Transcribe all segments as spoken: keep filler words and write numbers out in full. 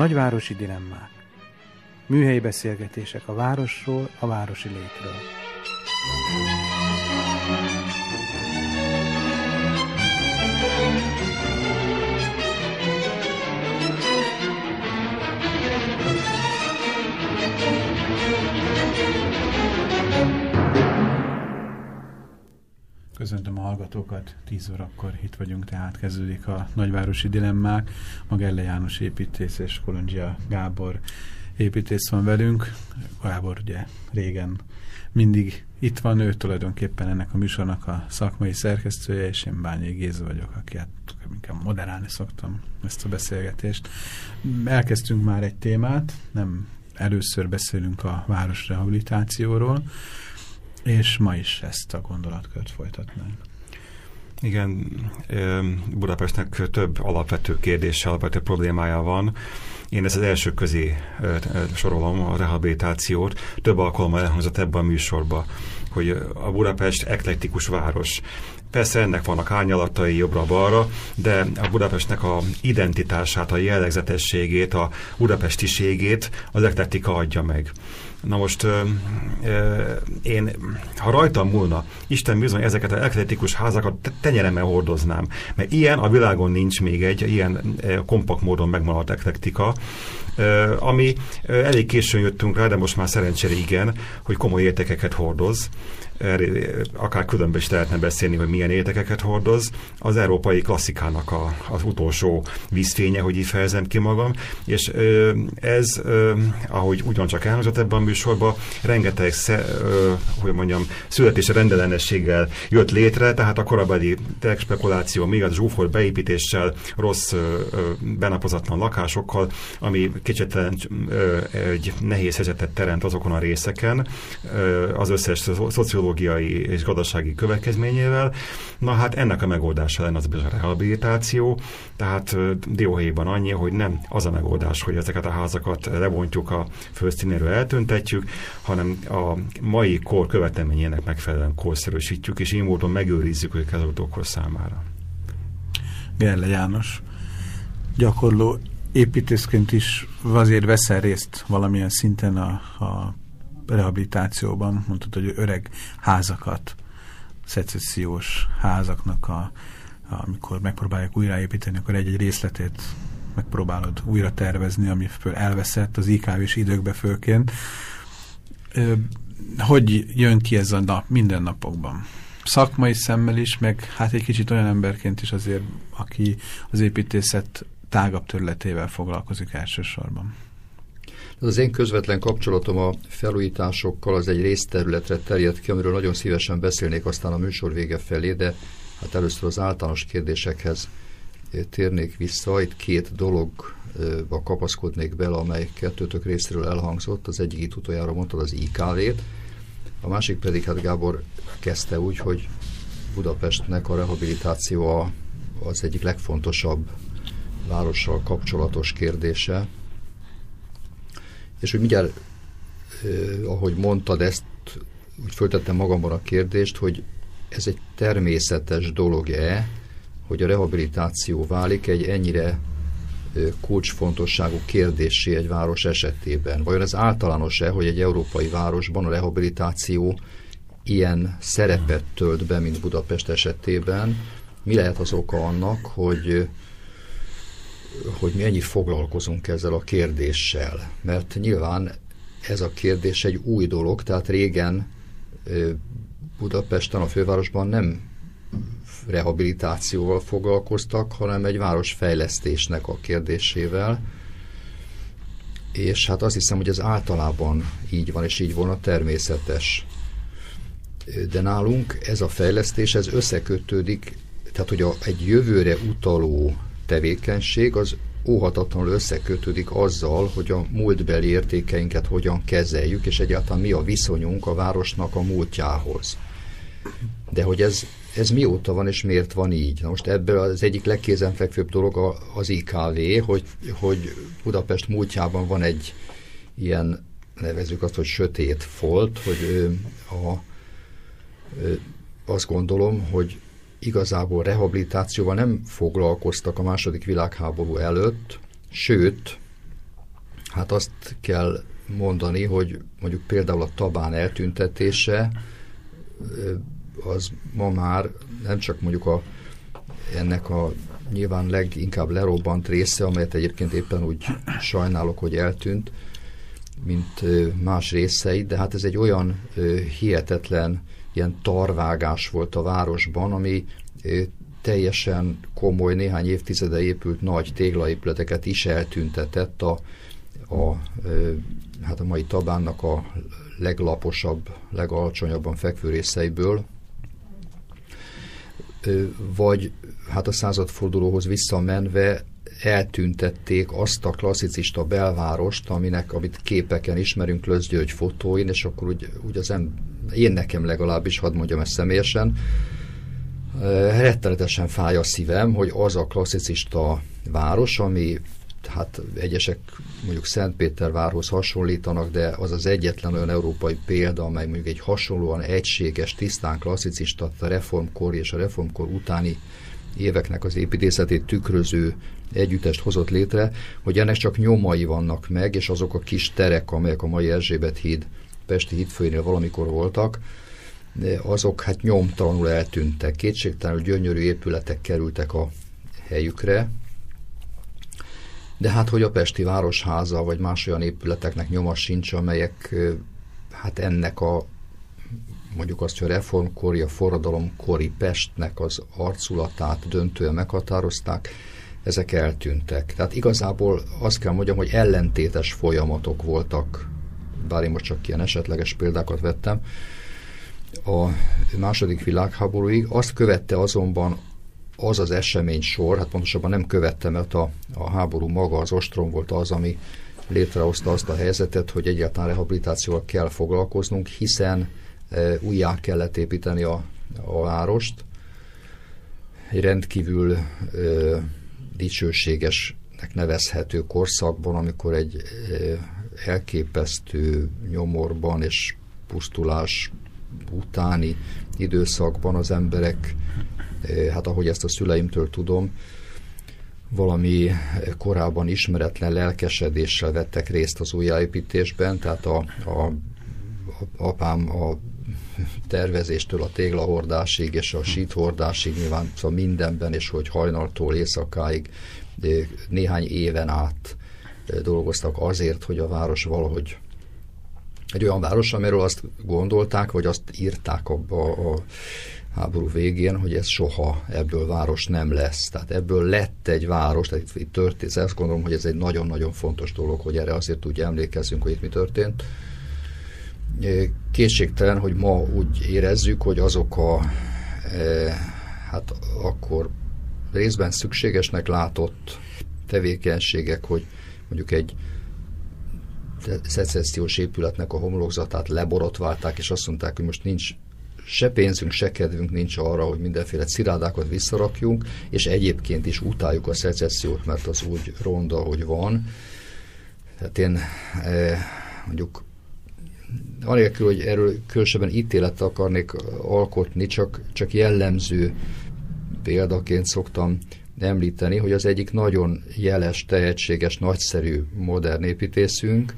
Nagyvárosi dilemmák. Műhelyi beszélgetések a városról, a városi létről. Köszöntöm a hallgatókat, tíz órakor itt vagyunk, tehát kezdődik a Nagyvárosi dilemmák. Magelle János építész és Kolondzsia Gábor építész van velünk. Gábor ugye régen mindig itt van, ő tulajdonképpen ennek a műsornak a szakmai szerkesztője, és én Bányai Géza vagyok, aki hát inkább moderálni szoktam ezt a beszélgetést. Elkezdtünk már egy témát, nem először beszélünk a városrehabilitációról, és ma is ezt a gondolatkört folytatnánk. Igen, Budapestnek több alapvető kérdése, alapvető problémája van. Én ezt az első közé sorolom, a rehabilitációt. Több alkalommal elhangzott ebben a műsorban, hogy a Budapest eklektikus város. Persze ennek vannak árnyalatai jobbra-balra, de a Budapestnek a identitását, a jellegzetességét, a budapestiségét az eklektika adja meg. Na most ö, ö, én, ha rajtam múlna, Isten bizony ezeket az eklektikus házakat tenyeremmel hordoznám, mert ilyen a világon nincs még egy, ilyen ö, kompakt módon megmaradt eklektika, ö, ami ö, elég későn jöttünk rá, de most már szerencsére igen, hogy komoly értékeket hordoz. Akár különben is lehetne beszélni, hogy milyen értékeket hordoz. Az európai klasszikának a, az utolsó vízfénye, hogy így fejezem ki magam, és ö, ez, ö, ahogy ugyancsak elhangzott ebben a műsorban, rengeteg sze, ö, hogy mondjam, születési rendellenességgel jött létre, tehát a korabeli spekuláció, még az zsúfolt beépítéssel, rossz, ö, benapozatlan lakásokkal, ami kicsit ö, egy nehéz helyzetet teremt azokon a részeken, ö, az összes szociológiai és gazdasági következményével. Na hát ennek a megoldása lenne az a rehabilitáció, tehát dióhéjban annyi, hogy nem az a megoldás, hogy ezeket a házakat lebontjuk, a földszínéről eltüntetjük, hanem a mai kor követelményének megfelelően korszerűsítjük, és így módon megőrizzük őket az utókor számára. Gerle János, gyakorló építészként is azért veszel részt valamilyen szinten a, a rehabilitációban, mondtad, hogy öreg házakat, szecessziós házaknak, a, a, amikor megpróbálják újraépíteni, akkor egy-egy részletét megpróbálod újra tervezni, ami föl elveszett az i ká vé-s időkbe főként. Hogy jön ki ez a nap mindennapokban? Szakmai szemmel is, meg hát egy kicsit olyan emberként is azért, aki az építészet tágabb területével foglalkozik elsősorban. Az én közvetlen kapcsolatom a felújításokkal az egy részterületre terjed ki, amiről nagyon szívesen beszélnék aztán a műsor vége felé, de hát először az általános kérdésekhez térnék vissza. Itt két dologba kapaszkodnék bele, amely kettőtök részéről elhangzott. Az egyik itt utoljára mondtad az i ká vét, a másik pedig, hát Gábor kezdte úgy, hogy Budapestnek a rehabilitáció az egyik legfontosabb várossal kapcsolatos kérdése. És hogy mindjárt, eh, ahogy mondtad ezt, úgy föltettem magamban a kérdést, hogy ez egy természetes dolog-e, hogy a rehabilitáció válik egy ennyire eh, kulcsfontosságú kérdéssé egy város esetében. Vajon ez általános-e, hogy egy európai városban a rehabilitáció ilyen szerepet tölt be, mint Budapest esetében? Mi lehet az oka annak, hogy hogy mi ennyit foglalkozunk ezzel a kérdéssel. Mert nyilván ez a kérdés egy új dolog, tehát régen Budapesten, a fővárosban nem rehabilitációval foglalkoztak, hanem egy városfejlesztésnek a kérdésével. És hát azt hiszem, hogy ez általában így van, és így volna természetes. De nálunk ez a fejlesztés, ez összekötődik, tehát hogy a, egy jövőre utaló tevékenység az óhatatlanul összekötődik azzal, hogy a múltbeli értékeinket hogyan kezeljük, és egyáltalán mi a viszonyunk a városnak a múltjához. De hogy ez, ez mióta van, és miért van így? Na most ebből az egyik legkézenfekvőbb dolog az i ká vé, hogy, hogy Budapest múltjában van egy ilyen, nevezzük azt, hogy sötét folt, hogy a, azt gondolom, hogy igazából rehabilitációval nem foglalkoztak a második világháború előtt, sőt, hát azt kell mondani, hogy mondjuk például a tabán eltüntetése az ma már nem csak mondjuk a, ennek a nyilván leginkább lerobbant része, amelyet egyébként éppen úgy sajnálok, hogy eltűnt, mint más részei, de hát ez egy olyan hihetetlen ilyen tarvágás volt a városban, ami teljesen komoly, néhány évtizede épült nagy téglaépületeket is eltüntetett a, a, hát a mai Tabánnak a leglaposabb, legalacsonyabban fekvő részeiből, vagy hát a századfordulóhoz visszamenve eltüntették azt a klasszicista belvárost, aminek, amit képeken ismerünk, Lösz György fotóin, és akkor úgy, úgy az em, én nekem legalábbis, hadd mondjam ezt személyesen, rettenetesen fáj a szívem, hogy az a klasszicista város, ami hát egyesek mondjuk Szentpétervárhoz hasonlítanak, de az az egyetlen olyan európai példa, amely mondjuk egy hasonlóan egységes, tisztán klasszicista, a reformkor és a reformkor utáni éveknek az építészetét tükröző együttest hozott létre, hogy ennek csak nyomai vannak meg, és azok a kis terek, amelyek a mai Erzsébet híd, Pesti hídfőjénél valamikor voltak, azok hát nyomtalanul eltűntek. Kétségtelenül gyönyörű épületek kerültek a helyükre, de hát, hogy a Pesti Városháza, vagy más olyan épületeknek nyoma sincs, amelyek hát ennek a mondjuk azt, hogy a reformkori, a forradalomkori Pestnek az arculatát döntően meghatározták, ezek eltűntek. Tehát igazából azt kell mondjam, hogy ellentétes folyamatok voltak, bár én most csak ilyen esetleges példákat vettem, a második világháborúig. Azt követte azonban az az esemény sor, hát pontosabban nem követte, mert a, a háború maga, az ostrom volt az, ami létrehozta azt a helyzetet, hogy egyáltalán rehabilitációval kell foglalkoznunk, hiszen e, újjá kellett építeni a, a várost. Egy rendkívül e, dicsőségesnek nevezhető korszakban, amikor egy e, elképesztő nyomorban és pusztulás utáni időszakban az emberek, hát ahogy ezt a szüleimtől tudom, valami korábban ismeretlen lelkesedéssel vettek részt az újjáépítésben, tehát a, a, a apám a tervezéstől a téglahordásig és a síthordásig nyilván szóval mindenben, és hogy hajnaltól éjszakáig néhány éven át dolgoztak azért, hogy a város valahogy egy olyan város, amiről azt gondolták, vagy azt írták abba a háború végén, hogy ez soha ebből város nem lesz. Tehát ebből lett egy város, tehát itt történt, azt gondolom, hogy ez egy nagyon-nagyon fontos dolog, hogy erre azért úgy emlékezzünk, hogy itt mi történt. Kétségtelen, hogy ma úgy érezzük, hogy azok a hát akkor részben szükségesnek látott tevékenységek, hogy mondjuk egy szecessziós épületnek a homlokzatát leborotválták, és azt mondták, hogy most nincs se pénzünk, se kedvünk nincs arra, hogy mindenféle cirádákat visszarakjunk, és egyébként is utáljuk a szecessziót, mert az úgy ronda, hogy van. Tehát én eh, mondjuk anélkül, hogy erről különösebben ítéletet akarnék alkotni, csak, csak jellemző példaként szoktam említeni, hogy az egyik nagyon jeles, tehetséges, nagyszerű modern építészünk,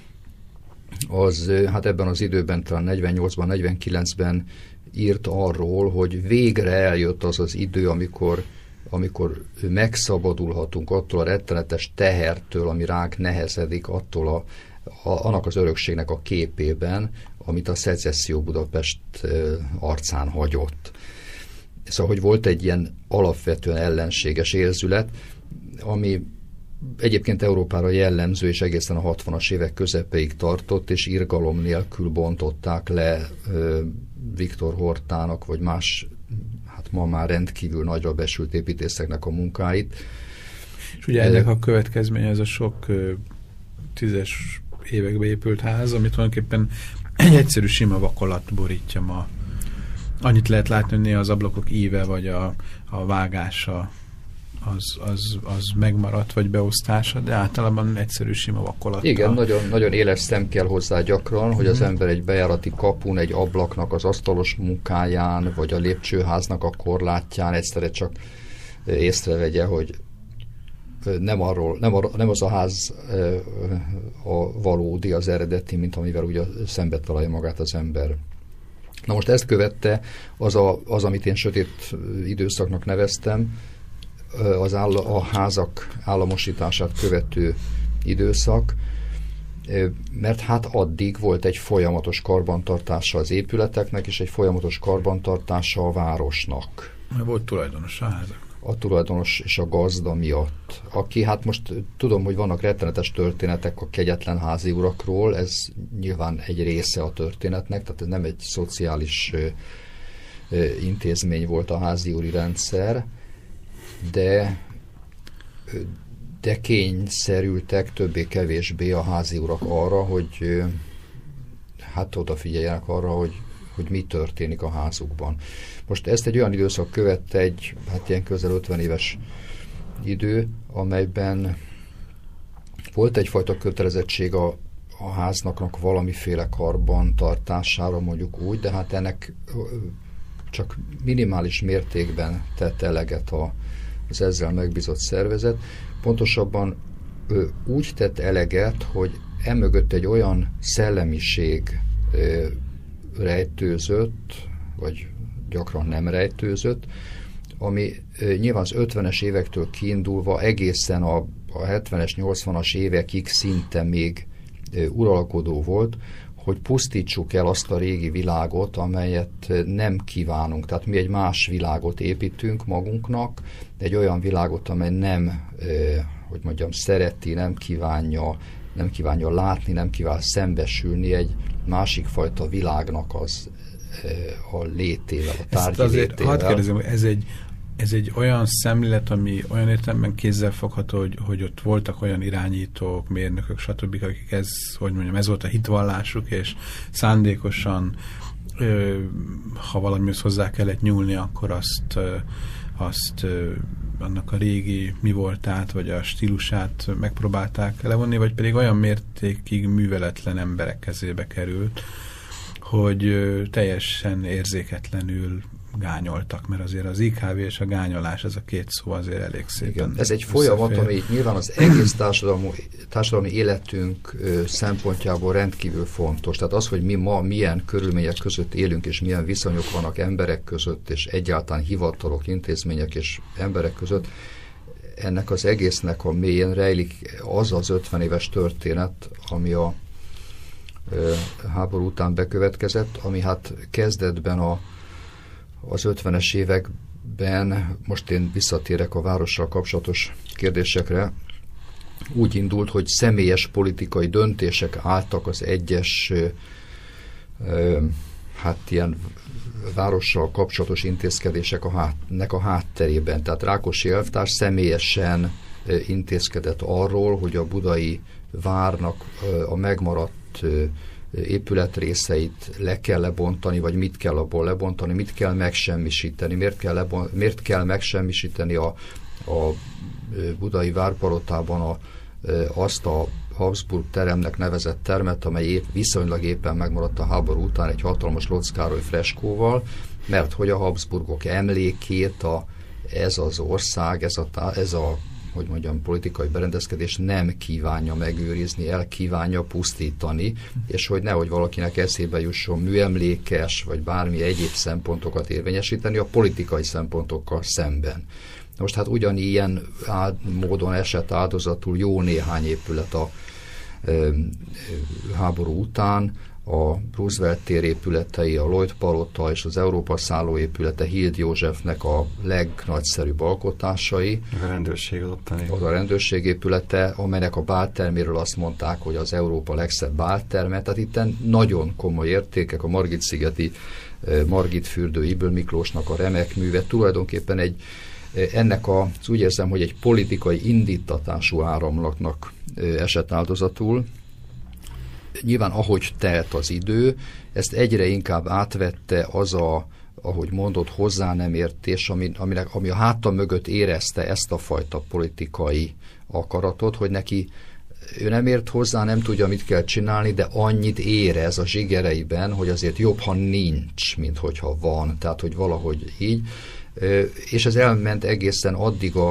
az hát ebben az időben, talán negyvennyolcban, negyvenkilencben írt arról, hogy végre eljött az az idő, amikor, amikor megszabadulhatunk attól a rettenetes tehertől, ami ránk nehezedik, attól a, a, annak az örökségnek a képében, amit a szecesszió Budapest arcán hagyott. Szóval, hogy volt egy ilyen alapvetően ellenséges érzület, ami egyébként Európára jellemző, és egészen a hatvanas évek közepeig tartott, és irgalom nélkül bontották le ö, Viktor Hortának, vagy más, hát ma már rendkívül nagyra besült építészeknek a munkáit. És ugye ennek a következménye ez a sok ö, tízes évekbe épült ház, amit tulajdonképpen egy egyszerű sima vakolat borítja ma. Annyit lehet látni, hogy néha az ablakok íve, vagy a, a vágása az, az, az megmaradt, vagy beosztása, de általában egyszerű sima vakolattal. Igen, nagyon, nagyon éles szem kell hozzá gyakran, hogy az ember egy bejárati kapun, egy ablaknak az asztalos munkáján, vagy a lépcsőháznak a korlátján egyszerre csak észrevegye, hogy nem, arról, nem, arról, nem az a ház a valódi, az eredeti, mint amivel ugye szembe találja magát az ember. Na most ezt követte az, a, az amit én sötét időszaknak neveztem, az áll, a házak államosítását követő időszak, mert hát addig volt egy folyamatos karbantartása az épületeknek, és egy folyamatos karbantartása a városnak. Volt tulajdonos a házak. A tulajdonos és a gazda miatt. Aki, hát most tudom, hogy vannak rettenetes történetek a kegyetlen házi urakról, ez nyilván egy része a történetnek, tehát ez nem egy szociális ö, ö, intézmény volt a házi úri rendszer, de, de kényszerültek többé-kevésbé a házi urak arra, hogy ö, hát odafigyeljenek arra, hogy, hogy mi történik a házukban. Most ezt egy olyan időszak követte, egy hát ilyen közel ötven éves idő, amelyben volt egyfajta kötelezettség a, a háznak valamiféle karban tartására, mondjuk úgy, de hát ennek csak minimális mértékben tett eleget a, az ezzel megbízott szervezet. Pontosabban ő úgy tett eleget, hogy emögött egy olyan szellemiség ö, rejtőzött, vagy gyakran nem rejtőzött, ami e, nyilván az ötvenes évektől kiindulva egészen a, a hetvenes, nyolcvanas évekig szinte még e, uralkodó volt, hogy pusztítsuk el azt a régi világot, amelyet nem kívánunk. Tehát mi egy más világot építünk magunknak, egy olyan világot, amely nem, e, hogy mondjam, szereti, nem kívánja, nem kívánja látni, nem kíván szembesülni egy másik fajta világnak az a létével, a tárgyi azért létével. Hadd kérdezem, hogy ez egy, ez egy olyan szemlélet, ami olyan értelemben kézzelfogható, hogy, hogy ott voltak olyan irányítók, mérnökök, stb., akik ez, hogy mondjam, ez volt a hitvallásuk, és szándékosan, ö, ha valamihoz hozzá kellett nyúlni, akkor azt, ö, azt ö, annak a régi mi voltát, vagy a stílusát megpróbálták levonni, vagy pedig olyan mértékig műveletlen emberek kezébe került, hogy ö, teljesen érzéketlenül gányoltak, mert azért az i ká vé és a gányolás, ez a két szó azért elég szépen. Igen, ez egy folyamat, ami nyilván az egész társadalmi, társadalmi életünk ö, szempontjából rendkívül fontos. Tehát az, hogy mi ma milyen körülmények között élünk, és milyen viszonyok vannak emberek között, és egyáltalán hivatalok, intézmények és emberek között, ennek az egésznek a mélyén rejlik az az ötven éves történet, ami a ö, háború után bekövetkezett, ami hát kezdetben a az ötvenes években, most én visszatérek a várossal kapcsolatos kérdésekre, úgy indult, hogy személyes politikai döntések álltak az egyes ö, hát ilyen várossal kapcsolatos intézkedések a hátnek a hátterében. Tehát Rákosi elvtárs személyesen ö, intézkedett arról, hogy a budai várnak ö, a megmaradt ö, épületrészeit le kell lebontani, vagy mit kell abból lebontani, mit kell megsemmisíteni, miért kell, lebon, miért kell megsemmisíteni a, a budai várpalotában a, azt a Habsburg teremnek nevezett termet, amely épp, viszonylag éppen megmaradt a háború után egy hatalmas Lotz Károly freskóval, mert hogy a Habsburgok emlékét a, ez az ország, ez a, ez a hogy mondjam, politikai berendezkedés nem kívánja megőrizni, el kívánja pusztítani, és hogy nehogy valakinek eszébe jusson műemlékes, vagy bármi egyéb szempontokat érvényesíteni a politikai szempontokkal szemben. Most hát ugyanilyen áld, módon esett áldozatul jó néhány épület a e, e, háború után, a Roosevelt tér épületei, a Lloyd palota és az Európa szálló épülete Hild Józsefnek a legnagyszerűbb alkotásai. A rendőrség ottani. Az a rendőrség épülete, amelynek a bálterméről azt mondták, hogy az Európa legszebb bálterme. Tehát itt nagyon komoly értékek, a Margit-szigeti Margit fürdő Ybl Miklósnak a remek műve. Tulajdonképpen egy, ennek az úgy érzem, hogy egy politikai indítatású áramlatnak esett áldozatul. Nyilván, ahogy telt az idő, ezt egyre inkább átvette az a, ahogy mondott, hozzá nem értés, ami, aminek, ami a háta mögött érezte ezt a fajta politikai akaratot, hogy neki ő nem ért hozzá, nem tudja, mit kell csinálni, de annyit érez a zsigereiben, hogy azért jobb, ha nincs, mint hogyha van. Tehát, hogy valahogy így. És ez elment egészen addig a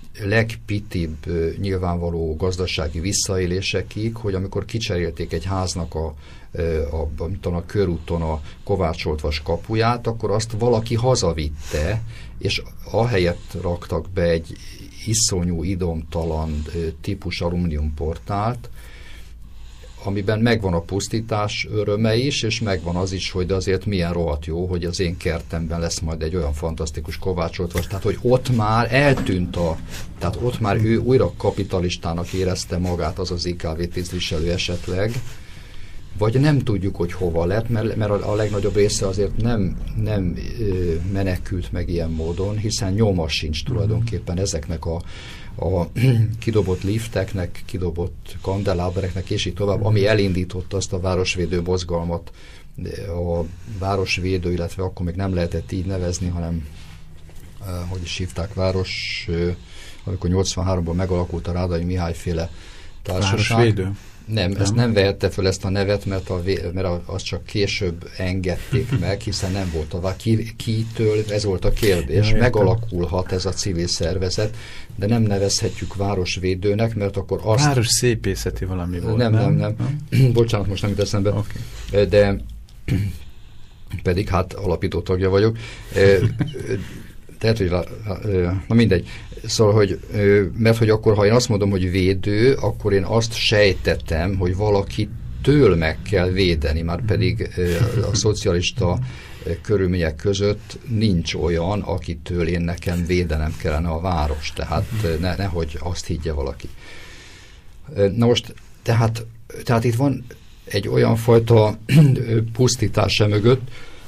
legpitibb nyilvánvaló gazdasági visszaélésekig, hogy amikor kicserélték egy háznak a, a, a, a körúton a kovácsolt vas kapuját, akkor azt valaki hazavitte, és ahelyett raktak be egy iszonyú, idomtalan típus alumíniumportált, amiben megvan a pusztítás öröme is, és megvan az is, hogy azért milyen rohadt jó, hogy az én kertemben lesz majd egy olyan fantasztikus kovácsolt vas. Tehát, hogy ott már eltűnt a, tehát ott már ő újra kapitalistának érezte magát, az az i ká vé tisztviselő esetleg, vagy nem tudjuk, hogy hova lett, mert, mert a, a legnagyobb része azért nem, nem ö, menekült meg ilyen módon, hiszen nyoma sincs tulajdonképpen ezeknek a, a kidobott lifteknek, kidobott kandelábereknek, és így tovább, ami elindította azt a városvédő mozgalmat, a városvédő, illetve akkor még nem lehetett így nevezni, hanem hogy is hívták, város, amikor nyolcvanháromban megalakult a Rádai Mihály féle társaság. Városvédő? Nem, nem, ezt nem vehette föl ezt a nevet, mert, a, mert azt csak később engedték meg, hiszen nem volt a ki, kitől, ez volt a kérdés. Ja, megalakulhat ez a civil szervezet, de nem nevezhetjük városvédőnek, mert akkor azt... Város szépészeti valami volt, nem? Nem, nem, nem. Bocsánat, most nem jut eszembe. Okay. De pedig hát alapító tagja vagyok. Tehát, hogy na mindegy. Szóval, hogy, mert hogy akkor, ha én azt mondom, hogy védő, akkor én azt sejtettem, hogy valakitől meg kell védeni, már pedig a szocialista körülmények között nincs olyan, akitől én nekem védenem kellene a város. Tehát ne, nehogy azt higgye valaki. Na most, tehát, tehát itt van egy olyan fajta pusztítása mögött,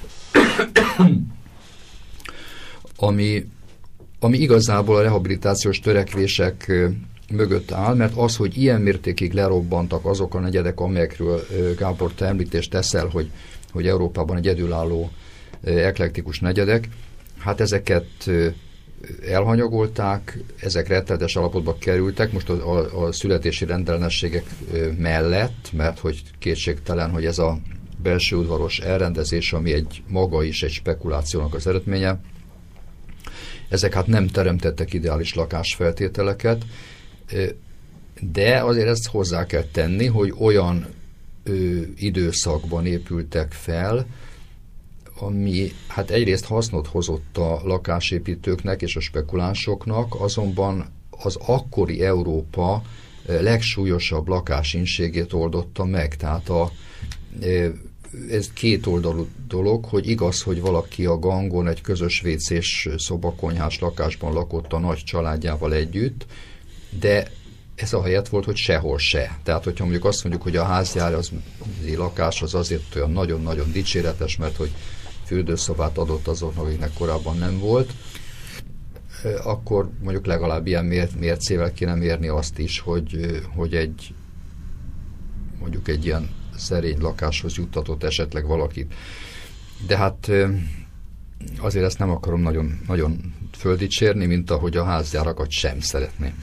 ami, ami igazából a rehabilitációs törekvések mögött áll, mert az, hogy ilyen mértékig lerobbantak azok a negyedek, amelyekről Gábor, te említést teszel, hogy, hogy Európában egy egyedülálló eklektikus negyedek, hát ezeket elhanyagolták, ezek rettenetes állapotba kerültek, most a, a, a születési rendellenességek mellett, mert hogy kétségtelen, hogy ez a belső udvaros elrendezés, ami egy maga is egy spekulációnak az eredménye, ezek hát nem teremtettek ideális lakásfeltételeket, de azért ezt hozzá kell tenni, hogy olyan ö, időszakban épültek fel, ami hát egyrészt hasznot hozott a lakásépítőknek és a spekulánsoknak, azonban az akkori Európa legsúlyosabb lakásinségét oldotta meg. Tehát a, ez két oldalú dolog, hogy igaz, hogy valaki a gangon egy közös vécés szobakonyhás lakásban lakott a nagy családjával együtt, de ez a helyet volt, hogy sehol se. Tehát, hogyha mondjuk azt mondjuk, hogy a házjár az a lakás az azért olyan nagyon-nagyon dicséretes, mert hogy fürdőszobát adott azoknak, akiknek korábban nem volt, akkor mondjuk legalább ilyen mér, mércével kéne mérni azt is, hogy, hogy egy mondjuk egy ilyen szerény lakáshoz juttatott esetleg valakit. De hát azért ezt nem akarom nagyon, nagyon földicsérni, mint ahogy a házgyárakat sem szeretném.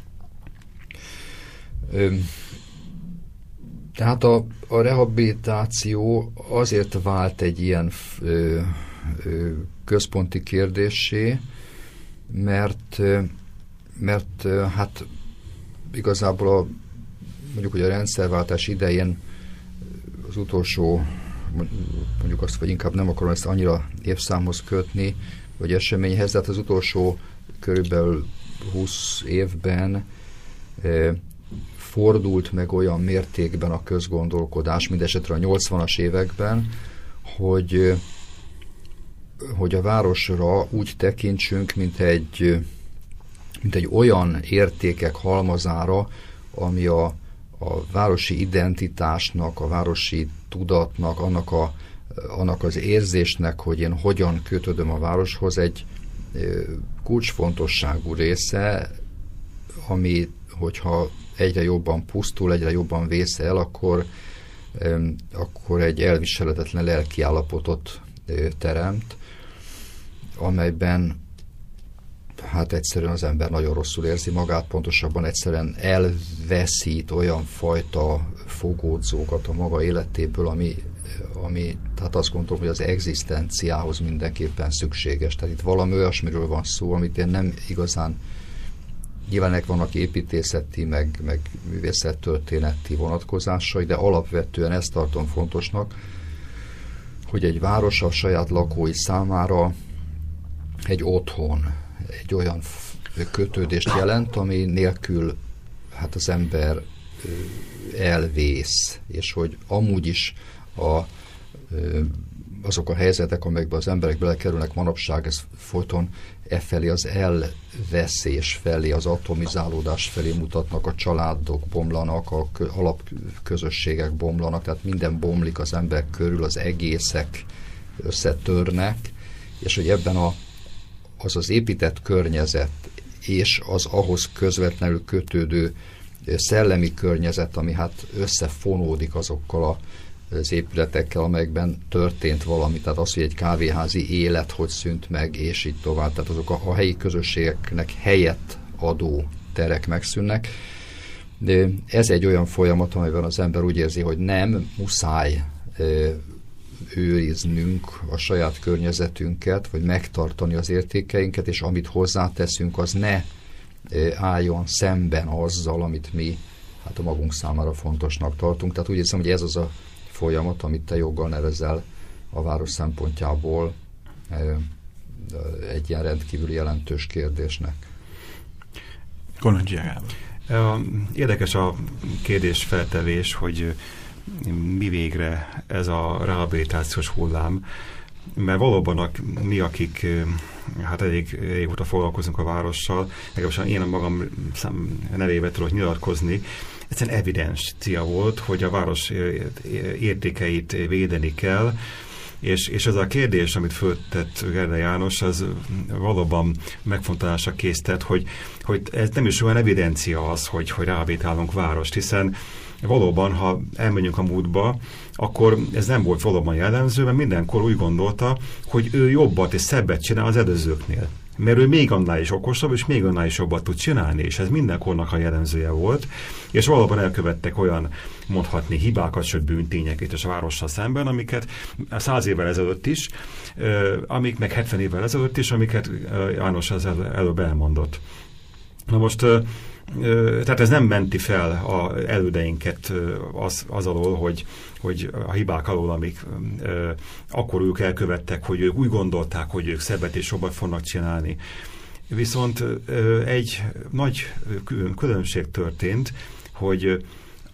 Tehát a, a rehabilitáció azért vált egy ilyen ö, ö, központi kérdéssé, mert, mert hát igazából a, mondjuk, hogy a rendszerváltás idején az utolsó, mondjuk azt, vagy inkább nem akarom ezt annyira évszámhoz kötni, vagy eseményhez, de hát az utolsó körülbelül húsz évben eh, fordult meg olyan mértékben a közgondolkodás, mindesetre a nyolcvanas években, hogy, hogy a városra úgy tekintsünk, mint egy, mint egy olyan értékek halmazára, ami a, a városi identitásnak, a városi tudatnak, annak, a, annak az érzésnek, hogy én hogyan kötődöm a városhoz, egy kulcsfontosságú része, ami, hogyha egyre jobban pusztul, egyre jobban vész el, akkor, akkor egy elviselhetetlen lelkiállapotot teremt, amelyben hát egyszerűen az ember nagyon rosszul érzi magát, pontosabban egyszerűen elveszít olyan fajta fogódzókat a maga életéből, ami, ami tehát azt gondolom, hogy az egzisztenciához mindenképpen szükséges. Tehát itt valami olyasmiről van szó, amit én nem igazán Nyilván ennek vannak építészeti, meg, meg művészettörténeti vonatkozásai, de alapvetően ezt tartom fontosnak, hogy egy város a saját lakói számára egy otthon, egy olyan kötődést jelent, ami nélkül hát az ember elvész, és hogy amúgy is a, azok a helyzetek, amelyekben az emberek belekerülnek manapság, ez folyton e felé, az elveszés felé, az atomizálódás felé mutatnak, a családok bomlanak, a alapközösségek bomlanak, tehát minden bomlik az emberek körül, az egészek összetörnek, és hogy ebben a, az az épített környezet és az ahhoz közvetlenül kötődő szellemi környezet, ami hát összefonódik azokkal a, az épületekkel, amelyekben történt valami, tehát az, hogy egy kávéházi élet hogy szűnt meg, és így tovább, tehát azok a, a helyi közösségeknek helyet adó terek megszűnnek. De ez egy olyan folyamat, amelyben az ember úgy érzi, hogy nem muszáj őriznünk a saját környezetünket, vagy megtartani az értékeinket, és amit hozzáteszünk, az ne álljon szemben azzal, amit mi hát a magunk számára fontosnak tartunk. Tehát úgy hiszem, hogy ez az a folyamat, amit te joggal nevezel a város szempontjából egy ilyen rendkívül jelentős kérdésnek. Kolondzsia Gábor. Érdekes a kérdésfeltevés, hogy mi végre ez a rehabilitációs hullám, mert valóban a, mi, akik hát elég régóta foglalkozunk a várossal, legalábbis én a magam nevébe tudok nyilatkozni, egyszerűen evidencia volt, hogy a város értékeit védeni kell, és, és ez a kérdés, amit föltett Gerde János, az valóban megfontolásra késztet, hogy, hogy ez nem is olyan evidencia az, hogy, hogy rehabilitálunk várost, hiszen valóban, ha elmegyünk a múltba, akkor ez nem volt valóban jellemző, mert mindenkor úgy gondolta, hogy ő jobbat és szebbet csinál az előzőknél. Mert ő még annál is okosabb, és még annál is jobbat tud csinálni, és ez mindenkornak a jellemzője volt, és valóban elkövettek olyan, mondhatni, hibákat, sőt bűntényeket és a várossal szemben, amiket száz évvel ezelőtt is, amik meg hetven évvel ezelőtt is, amiket János az előbb elmondott. Na most tehát ez nem menti fel az elődeinket az, az alól, hogy, hogy a hibák alól, amik ö, akkor ők elkövettek, hogy ők úgy gondolták, hogy ők szebbet és jobbat fognak csinálni. Viszont ö, egy nagy különbség történt, hogy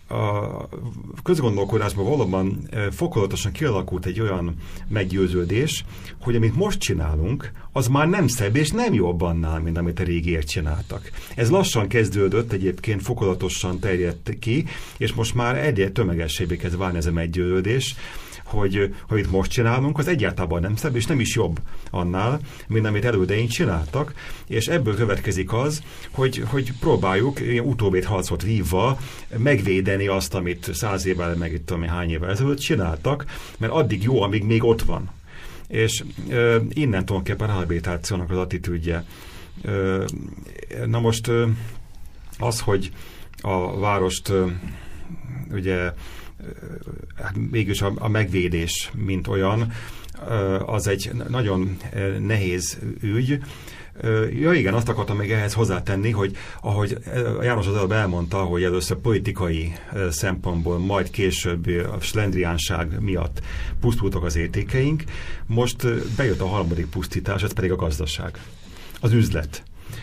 a közgondolkodásban valóban fokozatosan kialakult egy olyan meggyőződés, hogy amit most csinálunk, az már nem szebb és nem jobb annál, mint amit a régiek csináltak. Ez lassan kezdődött, egyébként fokozatosan terjedt ki, és most már egyre tömegesebbé kezd válni ez a meggyőződés, hogy, hogy itt most csinálunk, az egyáltalán nem szebb, és nem is jobb annál, mint amit elődeink csináltak, és ebből következik az, hogy, hogy próbáljuk ilyen utóbbi harcot vívva megvédeni azt, amit száz évvel, meg itt tudom, hány évvel ezelőtt csináltak, mert addig jó, amíg még ott van. És e, innen tulajdonképpen a rehabilitációnak az attitűdje. E, na most e, az, hogy a várost e, ugye hát mégis a, a megvédés, mint olyan, az egy nagyon nehéz ügy. Ja igen, azt akartam még ehhez hozzátenni, hogy ahogy János az előbb elmondta, hogy először politikai szempontból, majd később a slendriánság miatt pusztultak az értékeink, most bejött a harmadik pusztítás, ez pedig a gazdaság, az üzlet.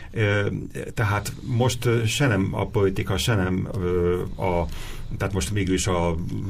Tehát most se nem a politika, se nem a, tehát most mégis a,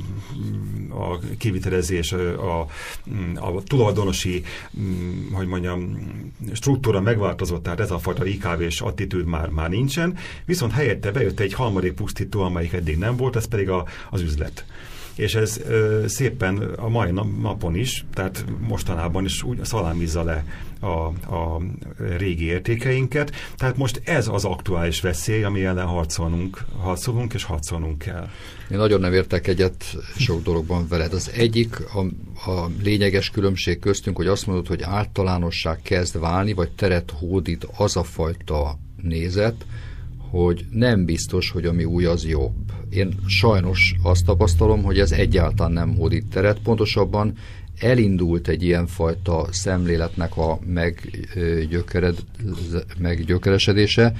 a kivitelezés, a, a tulajdonosi, hogy mondjam, struktúra megváltozott, tehát ez a fajta i ká vés attitűd már, már nincsen, viszont helyette bejött egy harmadik pusztító, amelyik eddig nem volt, ez pedig a, az üzlet. És ez ö, szépen a mai napon is, tehát mostanában is úgy szalámizza le a, a régi értékeinket. Tehát most ez az aktuális veszély, ami ellen harcolnunk, harcolunk és harcolnunk kell. Én nagyon nem értek egyet sok dologban veled. Az egyik, a, a lényeges különbség köztünk, hogy azt mondod, hogy általánosság kezd válni, vagy teret hódít az a fajta nézet, hogy nem biztos, hogy ami új, az jobb. Én sajnos azt tapasztalom, hogy ez egyáltalán nem hódít teret, pontosabban elindult egy ilyenfajta szemléletnek a meggyökered, meggyökeresedése,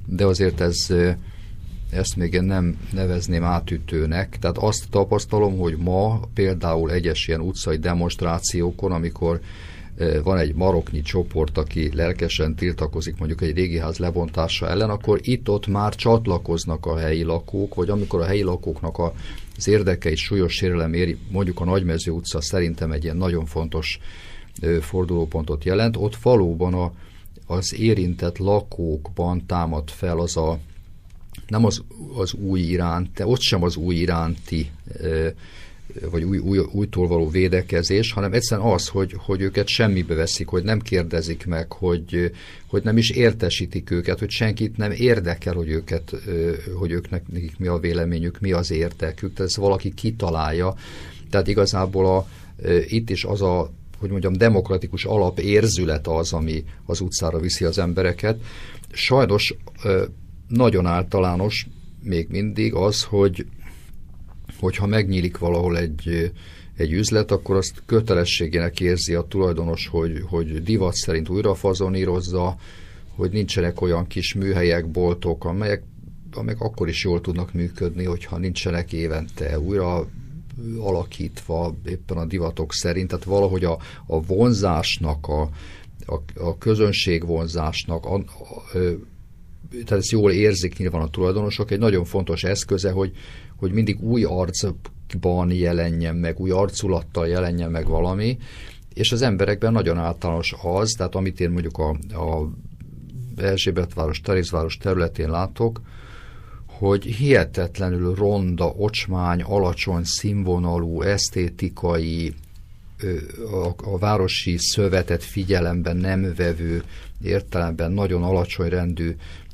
de azért ez, ezt még én nem nevezném átütőnek. Tehát azt tapasztalom, hogy ma például egyes ilyen utcai demonstrációkon, amikor van egy maroknyi csoport, aki lelkesen tiltakozik mondjuk egy régi ház lebontása ellen, akkor itt-ott már csatlakoznak a helyi lakók, vagy amikor a helyi lakóknak az érdekeit súlyos sérelem éri, mondjuk a Nagymező utca szerintem egy ilyen nagyon fontos fordulópontot jelent, ott valóban a, az érintett lakókban támad fel az a, nem az, az új iránt, ott sem az új iránti vagy új, új, újtól való védekezés, hanem egyszerűen az, hogy, hogy őket semmibe veszik, hogy nem kérdezik meg, hogy, hogy nem is értesítik őket, hogy senkit nem érdekel, hogy őket, hogy őknek nekik mi a véleményük, mi az érdekük, tehát ezt valaki kitalálja. Tehát igazából a, itt is az a, hogy mondjam, demokratikus alapérzület az, ami az utcára viszi az embereket. Sajnos nagyon általános még mindig az, hogy hogyha megnyílik valahol egy, egy üzlet, akkor azt kötelességének érzi a tulajdonos, hogy, hogy divat szerint újra fazonírozza, hogy nincsenek olyan kis műhelyek, boltok, amelyek, amelyek akkor is jól tudnak működni, hogyha nincsenek évente újra alakítva éppen a divatok szerint. Tehát valahogy a, a vonzásnak, a, a, a közönség vonzásnak, a, a, tehát ezt jól érzik nyilván a tulajdonosok, egy nagyon fontos eszköze, hogy, hogy mindig új arcban jelenjen meg, új arculattal jelenjen meg valami, és az emberekben nagyon általános az, tehát amit én mondjuk a, a Erzsébetváros, Terézváros területén látok, hogy hihetetlenül ronda, ocsmány, alacsony színvonalú, esztétikai, a, a városi szövetet figyelemben nem vevő, értelemben nagyon alacsony rendű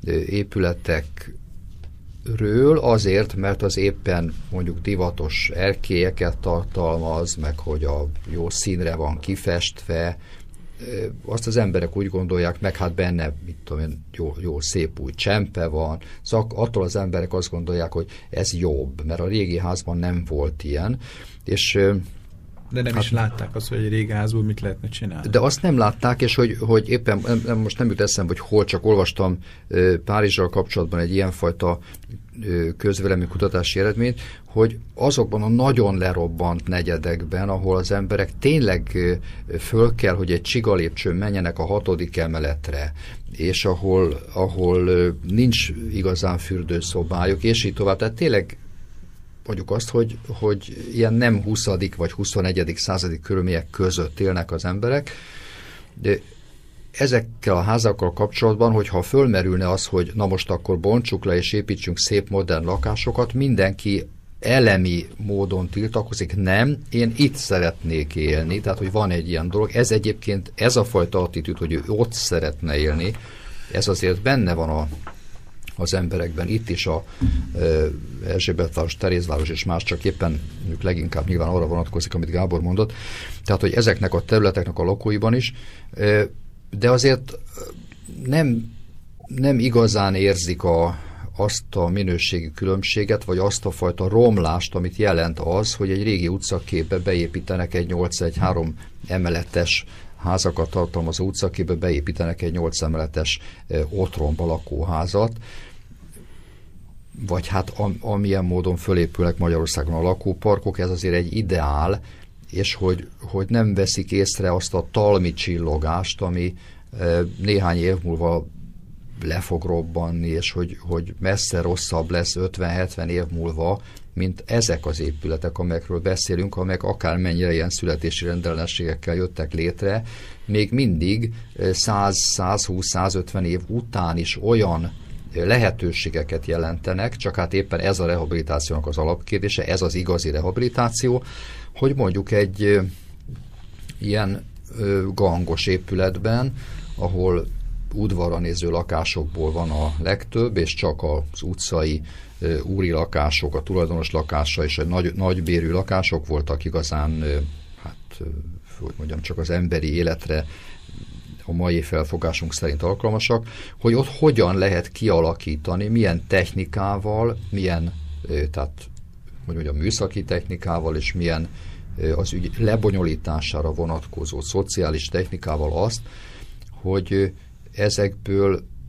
épületekről, azért, mert az éppen mondjuk divatos erkélyeket tartalmaz, meg hogy a jó színre van kifestve, azt az emberek úgy gondolják, meg hát benne, mit tudom én, jó, jó szép új csempe van, szóval attól az emberek azt gondolják, hogy ez jobb, mert a régi házban nem volt ilyen, és de nem hát, is látták azt, hogy egy régi házból mit lehetne csinálni. De azt nem látták, és hogy, hogy éppen, nem, most nem jut eszembe, hogy hol, csak olvastam uh, Párizsral kapcsolatban egy ilyenfajta uh, közvélemény kutatási eredményt, hogy azokban a nagyon lerobbant negyedekben, ahol az emberek tényleg uh, föl kell, hogy egy csigalépcsőn menjenek a hatodik emeletre, és ahol, ahol uh, nincs igazán fürdőszobájuk, és így tovább. Tehát tényleg mondjuk azt, hogy, hogy ilyen nem huszadik vagy huszonegyedik századi körülmények között élnek az emberek, de ezekkel a házakkal kapcsolatban, hogyha fölmerülne az, hogy na most akkor bontsuk le és építsünk szép modern lakásokat, mindenki elemi módon tiltakozik, nem, én itt szeretnék élni, tehát hogy van egy ilyen dolog. Ez egyébként, ez a fajta attitűd, hogy ő ott szeretne élni, ez azért benne van a az emberekben, itt is a e, Erzsébetváros, Terézváros és más, csak éppen leginkább nyilván arra vonatkozik, amit Gábor mondott, tehát, hogy ezeknek a területeknek a lakóiban is, e, de azért nem, nem igazán érzik a, azt a minőségi különbséget, vagy azt a fajta romlást, amit jelent az, hogy egy régi utcaképbe beépítenek egy nyolc egy három emeletes házakat tartalmazó utcaképbe beépítenek egy nyolc emeletes e, otromba lakóházat, vagy hát am, amilyen módon fölépülnek Magyarországon a lakóparkok, ez azért egy ideál, és hogy, hogy nem veszik észre azt a talmi csillogást, ami e, néhány év múlva le fog robbanni, és hogy, hogy messze rosszabb lesz ötven-hetven év múlva, mint ezek az épületek, amelyekről beszélünk, amelyek akármennyire ilyen születési rendellenességekkel jöttek létre, még mindig száz-százhúsz-százötven év után is olyan lehetőségeket jelentenek, csak hát éppen ez a rehabilitációnak az alapkérdése, ez az igazi rehabilitáció, hogy mondjuk egy ilyen gangos épületben, ahol udvarra néző lakásokból van a legtöbb, és csak az utcai úri lakások, a tulajdonos lakása és a nagy, nagybérű lakások voltak igazán, hát, hogy mondjam, csak az emberi életre a mai felfogásunk szerint alkalmasak, hogy ott hogyan lehet kialakítani, milyen technikával, milyen, tehát, hogy mondjam, műszaki technikával, és milyen az ügy lebonyolítására vonatkozó szociális technikával azt, hogy ezekből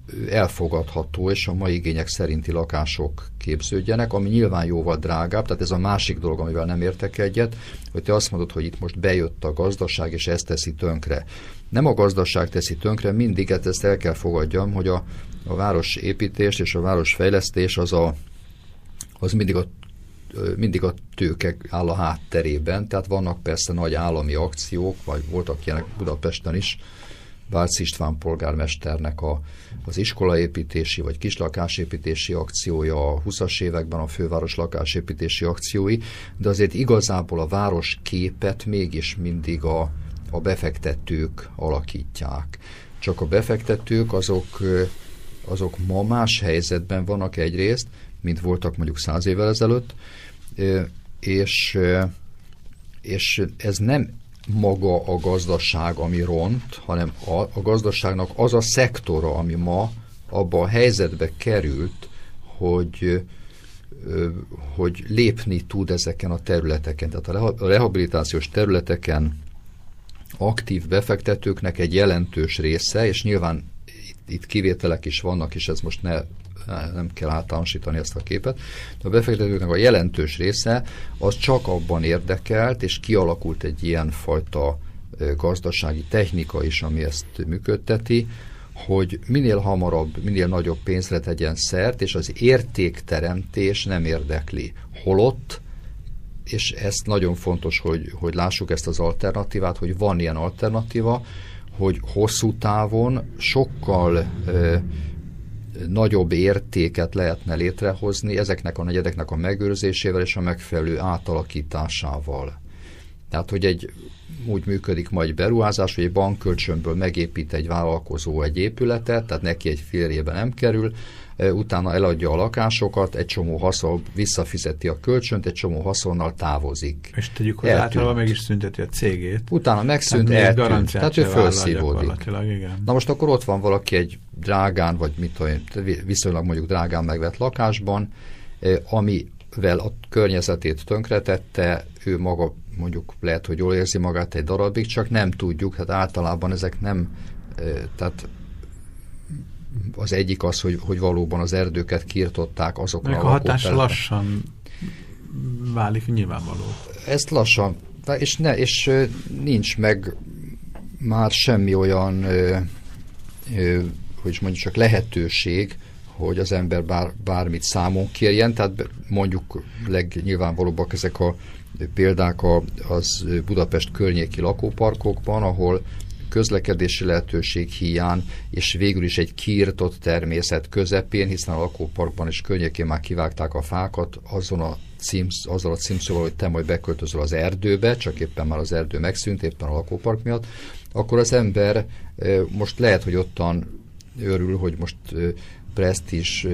elfogadható és a mai igények szerinti lakások képződjenek, ami nyilván jóval drágább, tehát ez a másik dolog, amivel nem értek egyet, hogy te azt mondod, hogy itt most bejött a gazdaság, és ezt teszi tönkre. Nem a gazdaság teszi tönkre, mindig, hát ezt el kell fogadjam, hogy a, a városépítés és a városfejlesztés az, a, az mindig a mindig a tőke áll a hátterében, tehát vannak persze nagy állami akciók, vagy voltak ilyenek Budapesten is, Bárci István polgármesternek a, az iskolaépítési vagy kislakásépítési akciója, a huszas években a főváros lakásépítési akciói, de azért igazából a város képet mégis mindig a, a befektetők alakítják. Csak a befektetők azok, azok ma más helyzetben vannak egyrészt, mint voltak mondjuk száz évvel ezelőtt, és, és ez nem maga a gazdaság, ami ront, hanem a, a gazdaságnak az a szektora, ami ma abba a helyzetbe került, hogy, hogy lépni tud ezeken a területeken. Tehát a rehabilitációs területeken aktív befektetőknek egy jelentős része, és nyilván itt, itt kivételek is vannak, és ez most ne nem kell általánosítani ezt a képet. De a befektetőknek a jelentős része az csak abban érdekelt, és kialakult egy ilyen fajta gazdasági technika is, ami ezt működteti, hogy minél hamarabb, minél nagyobb pénzre tegyen szert, és az értékteremtés nem érdekli. Holott, és ezt nagyon fontos, hogy, hogy lássuk ezt az alternatívát, hogy van ilyen alternatíva, hogy hosszú távon sokkal ö, nagyobb értéket lehetne létrehozni ezeknek a negyedeknek a megőrzésével és a megfelelő átalakításával. Tehát, hogy egy úgy működik ma egy beruházás, hogy egy bankkölcsönből megépít egy vállalkozó egy épületet, tehát neki egy félrében nem kerül, utána eladja a lakásokat, egy csomó haszon, visszafizeti a kölcsönt, egy csomó haszonnal távozik. És tegyük, hogy általában meg is szünteti a cégét. Utána megszűnt, eltűnt, tehát ő felszívódik. Igen. Na most akkor ott van valaki egy drágán, vagy mit tudom, viszonylag mondjuk drágán megvett lakásban, amivel a környezetét tönkretette, ő maga mondjuk lehet, hogy jól érzi magát egy darabig, csak nem tudjuk, hát általában ezek nem, tehát az egyik az, hogy, hogy valóban az erdőket kiirtották azokra a hatása lassan válik nyilvánvaló. Ezt lassan, és, ne, és nincs meg már semmi olyan, ö, ö, hogy mondjuk csak lehetőség, hogy az ember bár, bármit számon kérjen, tehát mondjuk legnyilvánvalóbbak ezek a példák az Budapest környéki lakóparkokban, ahol közlekedési lehetőség hiány, és végül is egy kiirtott természet közepén, hiszen a lakóparkban és környékén már kivágták a fákat, azon a címsz, azzal a címszóval, hogy te majd beköltözöl az erdőbe, csak éppen már az erdő megszűnt, éppen a lakópark miatt, akkor az ember most lehet, hogy ottan örül, hogy most presztízs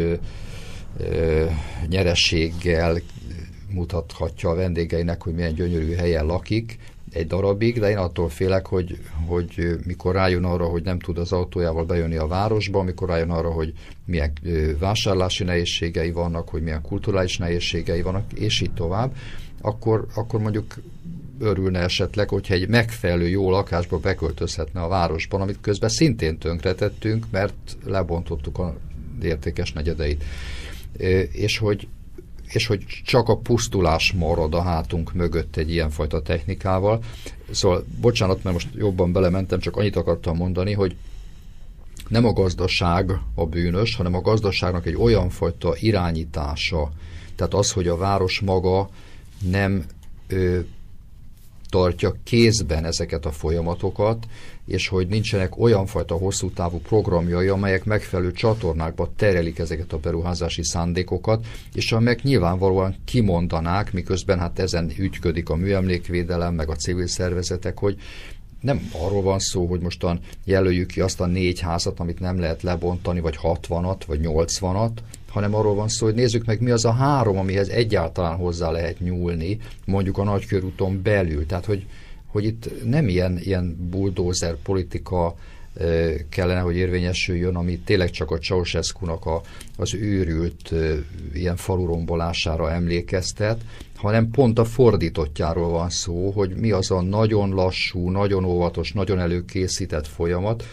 nyerességgel mutathatja a vendégeinek, hogy milyen gyönyörű helyen lakik egy darabig, de én attól félek, hogy, hogy mikor rájön arra, hogy nem tud az autójával bejönni a városba, mikor rájön arra, hogy milyen vásárlási nehézségei vannak, hogy milyen kulturális nehézségei vannak, és így tovább, akkor, akkor mondjuk örülne esetleg, hogyha egy megfelelő jó lakásba beköltözhetne a városban, amit közben szintén tönkretettünk, mert lebontottuk az értékes negyedeit. És hogy és hogy csak a pusztulás marad a hátunk mögött egy ilyenfajta technikával. Szóval, bocsánat, mert most jobban belementem, csak annyit akartam mondani, hogy nem a gazdaság a bűnös, hanem a gazdaságnak egy olyan fajta irányítása, tehát az, hogy a város maga nem ö, tartja kézben ezeket a folyamatokat, és hogy nincsenek olyan fajta hosszú távú programjai, amelyek megfelelő csatornákba terelik ezeket a beruházási szándékokat, és amelyek nyilvánvalóan kimondanák, miközben hát ezen ügyködik a műemlékvédelem, meg a civil szervezetek, hogy nem arról van szó, hogy mostan jelöljük ki azt a négy házat, amit nem lehet lebontani, vagy hatvanat, vagy nyolcvanat, hanem arról van szó, hogy nézzük meg, mi az a három, amihez egyáltalán hozzá lehet nyúlni, mondjuk a Nagykörúton belül. Tehát, hogy, hogy itt nem ilyen, ilyen buldózer politika e, kellene, hogy érvényesüljön, ami tényleg csak a Ceausescu-nak a, az őrült e, ilyen falurombolására emlékeztet, hanem pont a fordítottjáról van szó, hogy mi az a nagyon lassú, nagyon óvatos, nagyon előkészített folyamat,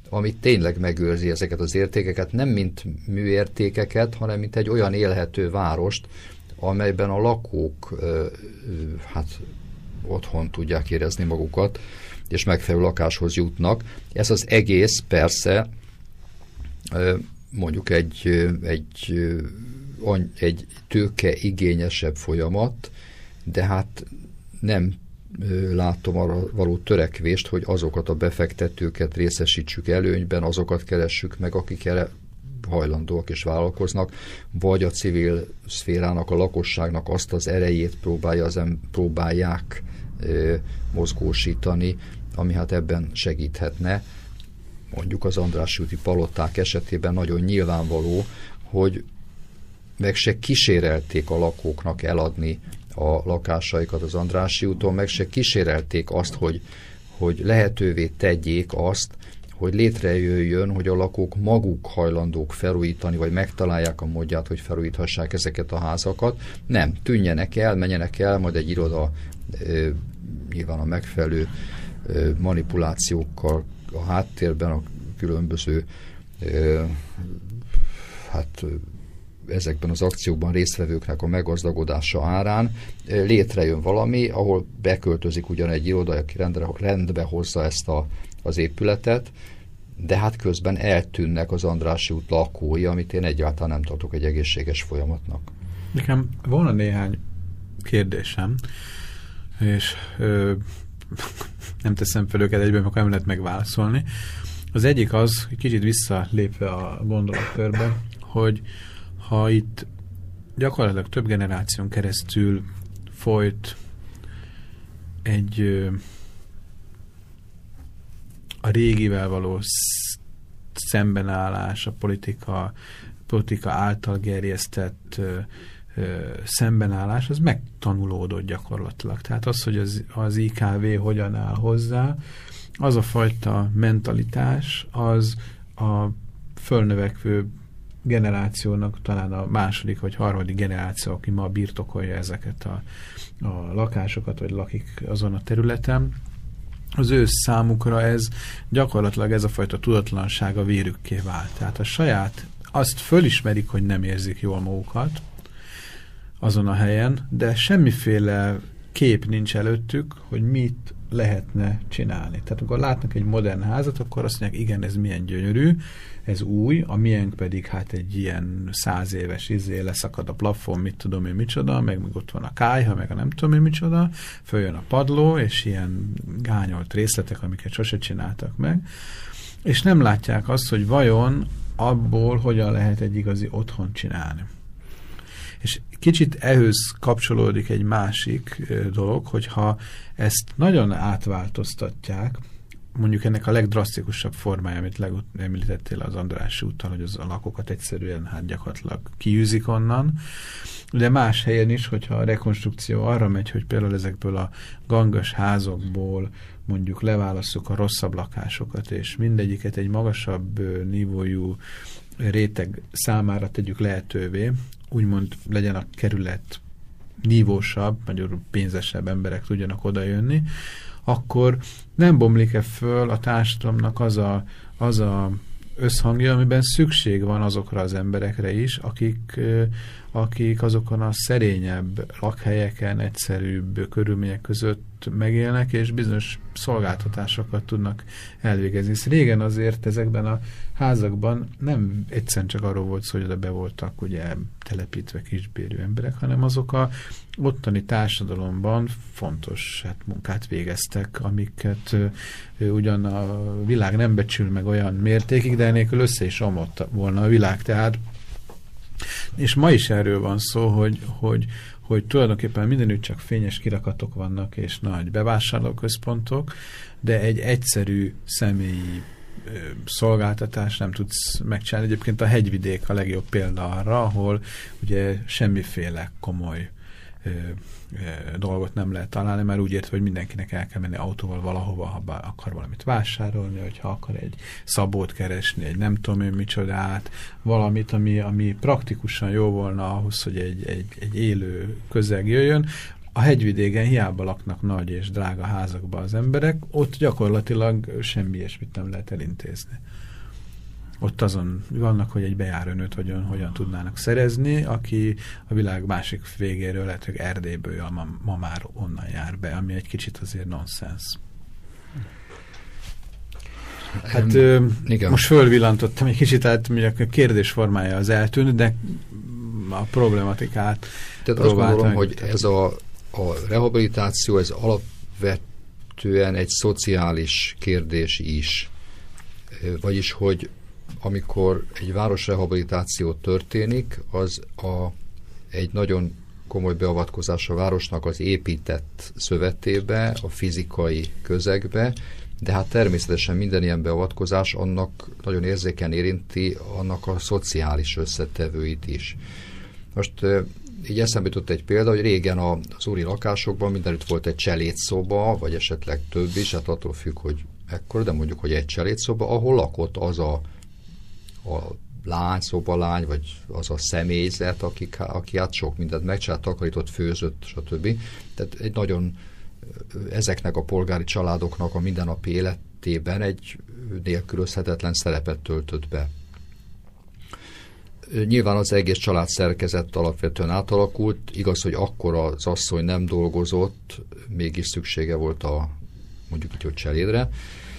ami tényleg megőrzi ezeket az értékeket, nem mint műértékeket, hanem mint egy olyan élhető várost, amelyben a lakók hát otthon tudják érezni magukat, és megfelelő lakáshoz jutnak. Ez az egész persze mondjuk egy, egy, egy tőke igényesebb folyamat, de hát nem látom arra való törekvést, hogy azokat a befektetőket részesítsük előnyben, azokat keressük meg, akik erre hajlandóak és vállalkoznak, vagy a civil szférának, a lakosságnak azt az erejét próbálja az em- próbálják ö, mozgósítani, ami hát ebben segíthetne. Mondjuk az Andrássy úti paloták esetében nagyon nyilvánvaló, hogy meg se kísérelték a lakóknak eladni a lakásaikat az Andrássy úton, meg se kísérelték azt, hogy, hogy lehetővé tegyék azt, hogy létrejöjjön, hogy a lakók maguk hajlandók felújítani, vagy megtalálják a módját, hogy felújíthassák ezeket a házakat. Nem, tűnjenek el, menjenek el, majd egy iroda e, nyilván a megfelelő e, manipulációkkal a háttérben a különböző e, hát ezekben az akciókban résztvevőknek a meggazdagodása árán létrejön valami, ahol beköltözik ugyan egy iroda, aki rendre, rendbe hozza ezt a, az épületet, de hát közben eltűnnek az Andrássy út lakói, amit én egyáltalán nem tartok egy egészséges folyamatnak. Nekem volna néhány kérdésem, és ö, nem teszem fel őket egyben, akkor nem lehet megválaszolni. Az egyik az, hogy kicsit visszalépve a gondolatkörbe, hogy ha itt gyakorlatilag több generáción keresztül folyt egy ö, a régivel való szembenállás, a politika, politika által gerjesztett ö, ö, szembenállás, az megtanulódott gyakorlatilag. Tehát az, hogy az, az i ká vé hogyan áll hozzá, az a fajta mentalitás, az a fölnövekvő generációnak talán a második vagy harmadik generáció, aki ma birtokolja ezeket a, a lakásokat, vagy lakik azon a területen, az ő számukra ez gyakorlatilag ez a fajta tudatlanság a vérükké vált. Tehát a saját, azt fölismerik, hogy nem érzik jól magukat azon a helyen, de semmiféle kép nincs előttük, hogy mit lehetne csinálni. Tehát amikor látnak egy modern házat, akkor azt mondják, igen, ez milyen gyönyörű, ez új, a miénk pedig hát egy ilyen száz éves izé, leszakad a plafon, mit tudom én micsoda, meg, meg ott van a kályha, meg a nem tudom én micsoda, följön a padló, és ilyen gányolt részletek, amiket sose csináltak meg, és nem látják azt, hogy vajon abból hogyan lehet egy igazi otthon csinálni. És kicsit ehhez kapcsolódik egy másik dolog, hogyha ezt nagyon átváltoztatják, mondjuk ennek a legdrasztikusabb formája, amit legut- említettél az Andrássy úttal, hogy az a lakókat egyszerűen hát gyakorlatilag kiűzik onnan, de más helyen is, hogyha a rekonstrukció arra megy, hogy például ezekből a gangas házokból mondjuk leválasszuk a rosszabb lakásokat, és mindegyiket egy magasabb nívójú réteg számára tegyük lehetővé, úgymond legyen a kerület nívósabb, magyarul pénzesebb emberek tudjanak odajönni, akkor nem bomlik-e föl a társadalomnak az a, az a összhangja, amiben szükség van azokra az emberekre is, akik, akik azokon a szerényebb lakhelyeken, egyszerűbb körülmények között megélnek, és bizonyos szolgáltatásokat tudnak elvégezni. Hisz régen azért ezekben a házakban nem egyszerűen csak arról volt szó, hogy oda be voltak ugye telepítve kisbérű emberek, hanem azok a ottani társadalomban fontos hát, munkát végeztek, amiket ő, ugyan a világ nem becsül meg olyan mértékig, de enélkül össze is omlott volna a világ. Tehát, és ma is erről van szó, hogy, hogy hogy tulajdonképpen mindenütt csak fényes kirakatok vannak, és nagy bevásárlóközpontok, de egy egyszerű személyi ö, szolgáltatás nem tudsz megcsinálni. Egyébként a hegyvidék a legjobb példa arra, ahol ugye semmiféle komoly ö, ö, dolgot nem lehet találni, mert úgy értve, hogy mindenkinek el kell menni autóval valahova, ha akar valamit vásárolni, vagy ha akar egy szabót keresni, egy nem tudom én micsodát, valamit, ami, ami praktikusan jó volna ahhoz, hogy egy, egy, egy élő közeg jöjjön, a hegyvidéken hiába laknak nagy és drága házakba az emberek, ott gyakorlatilag semmi ilyesmit nem lehet elintézni. Ott azon vannak, hogy egy bejárőnőt hogyan, hogyan tudnának szerezni, aki a világ másik végéről, lehet, hogy Erdélyből ma, ma már onnan jár be, ami egy kicsit azért nonsens. Hát um, ö, most fölvillantottam egy kicsit, tehát a kérdés formája az eltűnt, de a problematikát Tehát azt gondolom, hogy ez a, a rehabilitáció, ez alapvetően egy szociális kérdés is. Vagyis, hogy amikor egy városrehabilitáció történik, az a, egy nagyon komoly beavatkozás a városnak az épített szövetébe, a fizikai közegbe, de hát természetesen minden ilyen beavatkozás annak nagyon érzéken érinti annak a szociális összetevőit is. Most így eszembe jutott egy példa, hogy régen az úri lakásokban mindenütt volt egy cselédszoba, vagy esetleg több is, hát attól függ, hogy ekkor, de mondjuk, hogy egy cselédszoba, ahol lakott az a, a lány, szobalány, vagy az a személyzet, akik, aki hát sok mindent megcsinált, takarított, főzött, stb. Tehát egy nagyon ezeknek a polgári családoknak a mindennapi életében egy nélkülözhetetlen szerepet töltött be. Nyilván az egész család szerkezet alapvetően átalakult, igaz, hogy akkor az asszony nem dolgozott, mégis szüksége volt a mondjuk így, hogy cselédre.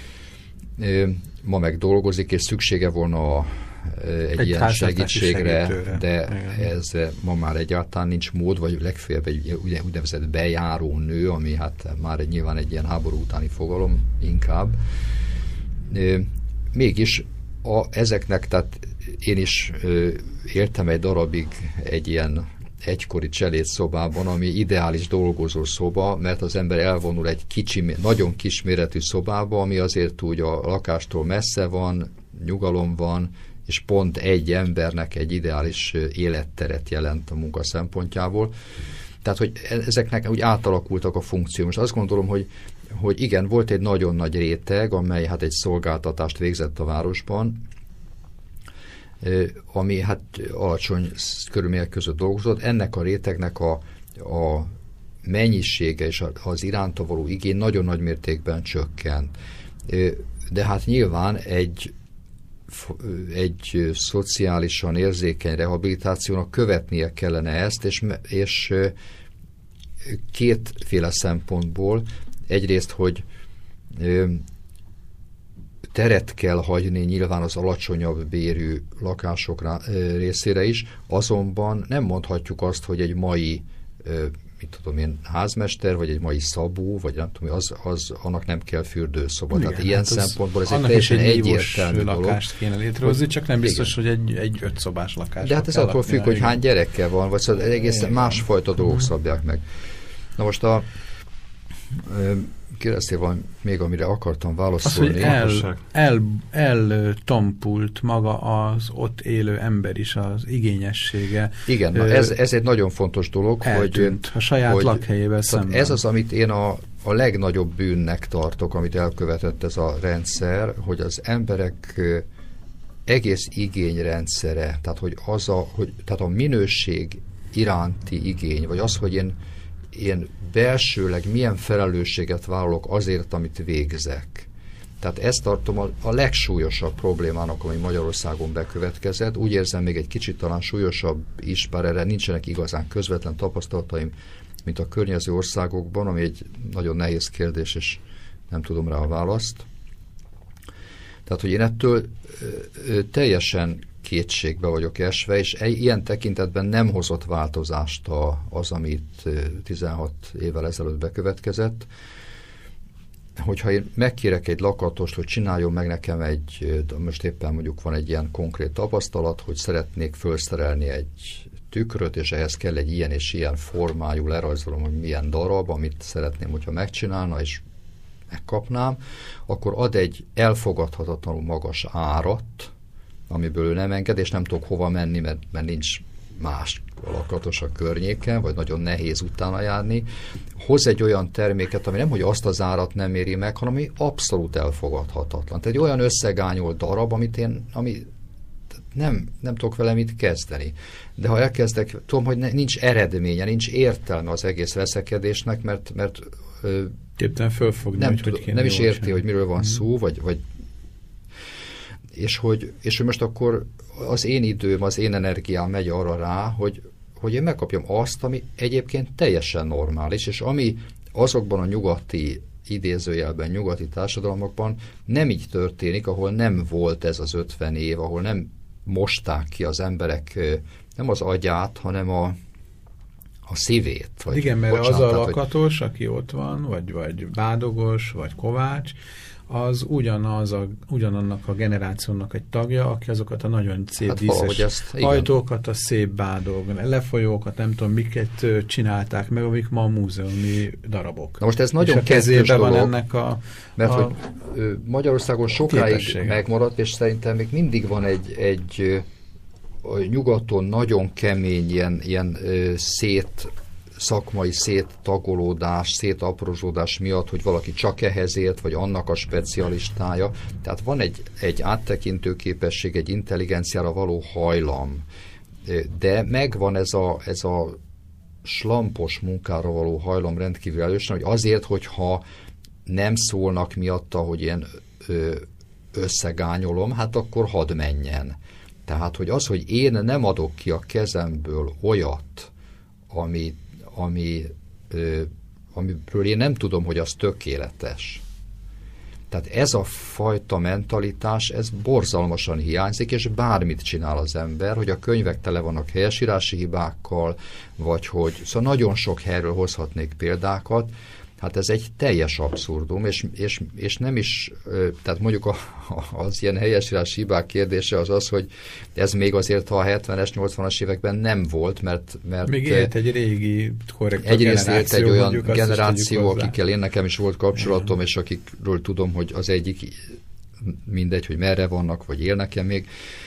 Ma meg dolgozik, és szüksége volna a, egy, egy ilyen segítségre, de ez ma már egyáltalán nincs mód, vagy legfeljebb egy úgynevezett bejáró nő, ami hát már egy, nyilván egy ilyen háború utáni fogalom inkább. Mégis a, ezeknek, tehát én is éltem egy darabig egy ilyen egykori cselédszobában, ami ideális dolgozó szoba, mert az ember elvonul egy kicsi, nagyon kisméretű szobába, ami azért úgy a lakástól messze van, nyugalom van, és pont egy embernek egy ideális életteret jelent a munka szempontjából. Tehát, hogy ezeknek úgy átalakultak a funkció. Most azt gondolom, hogy, hogy igen, volt egy nagyon nagy réteg, amely hát egy szolgáltatást végzett a városban, ami hát alacsony körülmények között dolgozott. Ennek a rétegnek a, a mennyisége és az iránta való igény nagyon nagy mértékben csökkent. De hát nyilván egy, egy szociálisan érzékeny rehabilitációnak követnie kellene ezt, és, és kétféle szempontból. Egyrészt, hogy teret kell hagyni nyilván az alacsonyabb bérű lakások részére is, azonban nem mondhatjuk azt, hogy egy mai, mit tudom én, házmester, vagy egy mai szabó, vagy nem tudom, az, az annak nem kell fürdőszoba. Igen, tehát ilyen hát szempontból ez egy teljesen egyértelmű dolog. Lakást kéne létrehozni, csak nem biztos, igen, hogy egy, egy ötszobás lakás. De hát ez attól függ, hogy hány gyereke van, vagy szóval egészen másfajta dolgok szabják meg. Na most a kérdeztél van még, amire akartam válaszolni. Az, hogy el, el, eltompult maga az ott élő ember is, az igényessége. Igen, na ez, ez egy nagyon fontos dolog, eltűnt hogy a saját hogy, lakhelyével szemben. Ez az, amit én a, a legnagyobb bűnnek tartok, amit elkövetett ez a rendszer, hogy az emberek egész igényrendszere, tehát hogy az a, hogy, tehát a minőség iránti igény, vagy az, hogy én én belsőleg milyen felelősséget vállalok azért, amit végzek. Tehát ezt tartom a, a legsúlyosabb problémának, ami Magyarországon bekövetkezett. Úgy érzem, még egy kicsit talán súlyosabb is, bár erre nincsenek igazán közvetlen tapasztalataim, mint a környező országokban, ami egy nagyon nehéz kérdés, és nem tudom rá a választ. Tehát, hogy én ettől ö, ö, teljesen kétségbe vagyok esve, és ilyen tekintetben nem hozott változást a, az, amit tizenhat évvel ezelőtt bekövetkezett. Hogyha én megkérek egy lakatost, hogy csináljon meg nekem egy, most éppen mondjuk van egy ilyen konkrét tapasztalat, hogy szeretnék felszerelni egy tükröt, és ehhez kell egy ilyen és ilyen formájú, lerajzolom, hogy milyen darab, amit szeretném, hogyha megcsinálna, és megkapnám, akkor ad egy elfogadhatatlanul magas árat, amiből ő nem enged, és nem tudok hova menni, mert, mert nincs más lakatos a környéken, vagy nagyon nehéz utána járni. Hoz egy olyan terméket, ami nem, hogy azt az árat nem éri meg, hanem ami abszolút elfogadhatatlan. Tehát egy olyan összegányolt darab, amit én, ami nem, nem tudok vele mit kezdeni. De ha elkezdek, tudom, hogy ne, nincs eredménye, nincs értelme az egész veszekedésnek, mert, mert ö, fölfogni, nem, hogy tud, hogy nem is érti, sem. hogy miről van mm. szó, vagy, vagy és hogy, és hogy most akkor az én időm, az én energiám megy arra rá, hogy, hogy én megkapjam azt, ami egyébként teljesen normális, és ami azokban a nyugati, idézőjelben nyugati társadalmakban nem így történik, ahol nem volt ez az ötven év, ahol nem mosták ki az emberek nem az agyát, hanem a, a szívét. Vagy, igen, mert bocsánat, az a tehát, lakatos, hogy... aki ott van, vagy, vagy Bádogos, vagy Kovács, az ugyanaz a, ugyanannak a generációnak egy tagja, aki azokat a nagyon szép hát díszes ezt, ajtókat, a szép Bádog, lefolyókat, nem tudom, miket csinálták meg, amik ma a múzeumi darabok. Na most ez nagyon és a kezében dolog, van ennek a... mert a hogy Magyarországon sokáig képessége. megmaradt, és szerintem még mindig van egy, egy nyugaton nagyon kemény ilyen, ilyen szét szakmai széttagolódás, szétaprózódás miatt, hogy valaki csak ehhez ért, vagy annak a specialistája. Tehát van egy, egy áttekintő képesség, egy intelligenciára való hajlam, de megvan ez a, ez a slampos munkára való hajlam rendkívül erősen, hogy azért, hogyha nem szólnak miatta, hogy én összegányolom, hát akkor hadd menjen. Tehát, hogy az, hogy én nem adok ki a kezemből olyat, ami Ami, ö, amiből én nem tudom, hogy az tökéletes. Tehát ez a fajta mentalitás, ez borzalmasan hiányzik, és bármit csinál az ember, hogy a könyvek tele vannak helyesírási hibákkal, vagy hogy, szóval nagyon sok helyről hozhatnék példákat, hát ez egy teljes abszurdum, és, és, és nem is, tehát mondjuk a, az ilyen helyesírási hibák kérdése az az, hogy ez még azért, ha a hetvenes, nyolcvanas években nem volt, mert... mert még élt egy régi korrekt egyrészt élt egy olyan mondjuk, generáció, akikkel én nekem is volt kapcsolatom, igen. És akikről tudom, hogy az egyik mindegy, hogy merre vannak, vagy élnek-e még.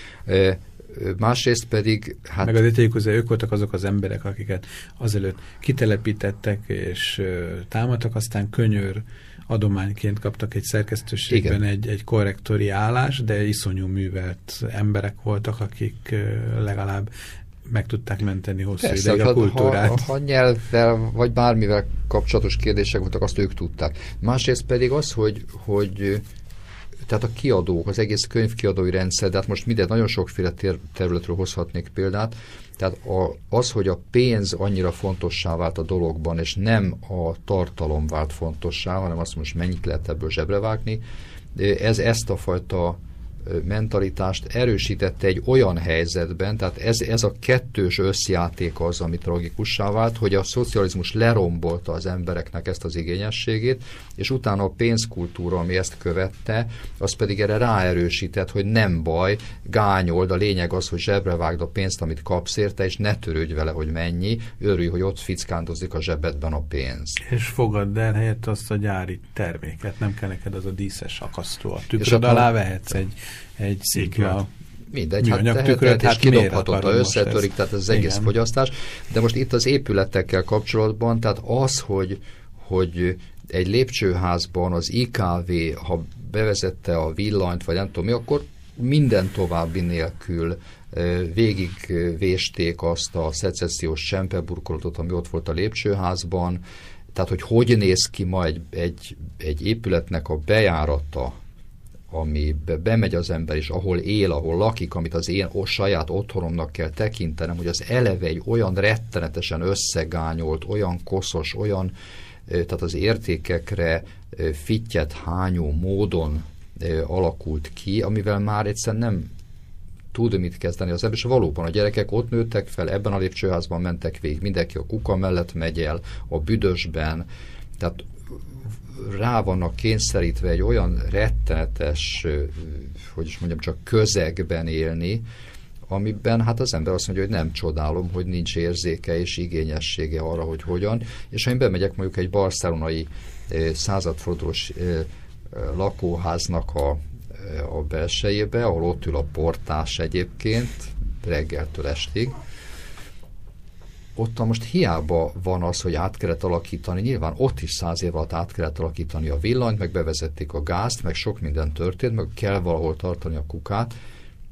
Másrészt pedig... Hát, meg azért tegyük hozzá, ők voltak azok az emberek, akiket azelőtt kitelepítettek és uh, támadtak, aztán könyör adományként kaptak egy szerkesztőségben egy, egy korrektori állást, de iszonyú művelt emberek voltak, akik uh, legalább meg tudták menteni hosszú persze, ideig a kultúrát. Ha, ha nyelvvel vagy bármivel kapcsolatos kérdések voltak, azt ők tudták. Másrészt pedig az, hogy, hogy tehát a kiadók, az egész könyvkiadói rendszer, de hát most minden, nagyon sokféle ter- területről hozhatnék példát, tehát a, az, hogy a pénz annyira fontossá vált a dologban, és nem a tartalom vált fontossá, hanem azt most mennyit lehet ebből zsebre vágni, ez ezt a fajta mentalitást erősítette egy olyan helyzetben, tehát ez, ez a kettős összjáték az, ami tragikussá vált, hogy a szocializmus lerombolta az embereknek ezt az igényességét, és utána a pénzkultúra, ami ezt követte, az pedig erre ráerősített, hogy nem baj, gányold, a lényeg az, hogy zsebre vágd a pénzt, amit kapsz érte, és ne törődj vele, hogy mennyi, örülj, hogy ott fickándozik a zsebedben a pénz. És fogadd el helyett azt a gyári terméket, nem kell neked az a díszes akasztó. A tükröd alá vehetsz egy, egy szikla mindegy, hát teheted, és kidobhatod, ha összetörik, tehát ez az egész igen. fogyasztás. De most itt az épületekkel kapcsolatban, tehát az, hogy, hogy egy lépcsőházban az i ká vé, ha bevezette a villanyt, vagy nem tudom mi, akkor minden további nélkül végigvésték azt a szecessziós csempeburkolatot, ami ott volt a lépcsőházban. Tehát, hogy hogy néz ki ma egy, egy, egy épületnek a bejárata, amibe bemegy az ember, és ahol él, ahol lakik, amit az én o, saját otthonomnak kell tekintenem, hogy az eleve egy olyan rettenetesen összegányolt, olyan koszos, olyan, tehát az értékekre fittyet hányó módon alakult ki, amivel már egyszerűen nem tud mit kezdeni az ember, és valóban a gyerekek ott nőttek fel, ebben a lépcsőházban mentek végig, mindenki a kuka mellett megy el, a büdösben, tehát rá vannak kényszerítve egy olyan rettenetes, hogy is mondjam, csak közegben élni, amiben hát az ember azt mondja, hogy nem csodálom, hogy nincs érzéke és igényessége arra, hogy hogyan, és ha én bemegyek mondjuk egy barcelonai századfordulós lakóháznak a, a belsejébe, ahol ott ül a portás egyébként, reggeltől estig, ott most hiába van az, hogy át kellett alakítani, nyilván ott is száz év alatt át kellett alakítani a villanyt, meg bevezették a gázt, meg sok minden történt, meg kell valahol tartani a kukát,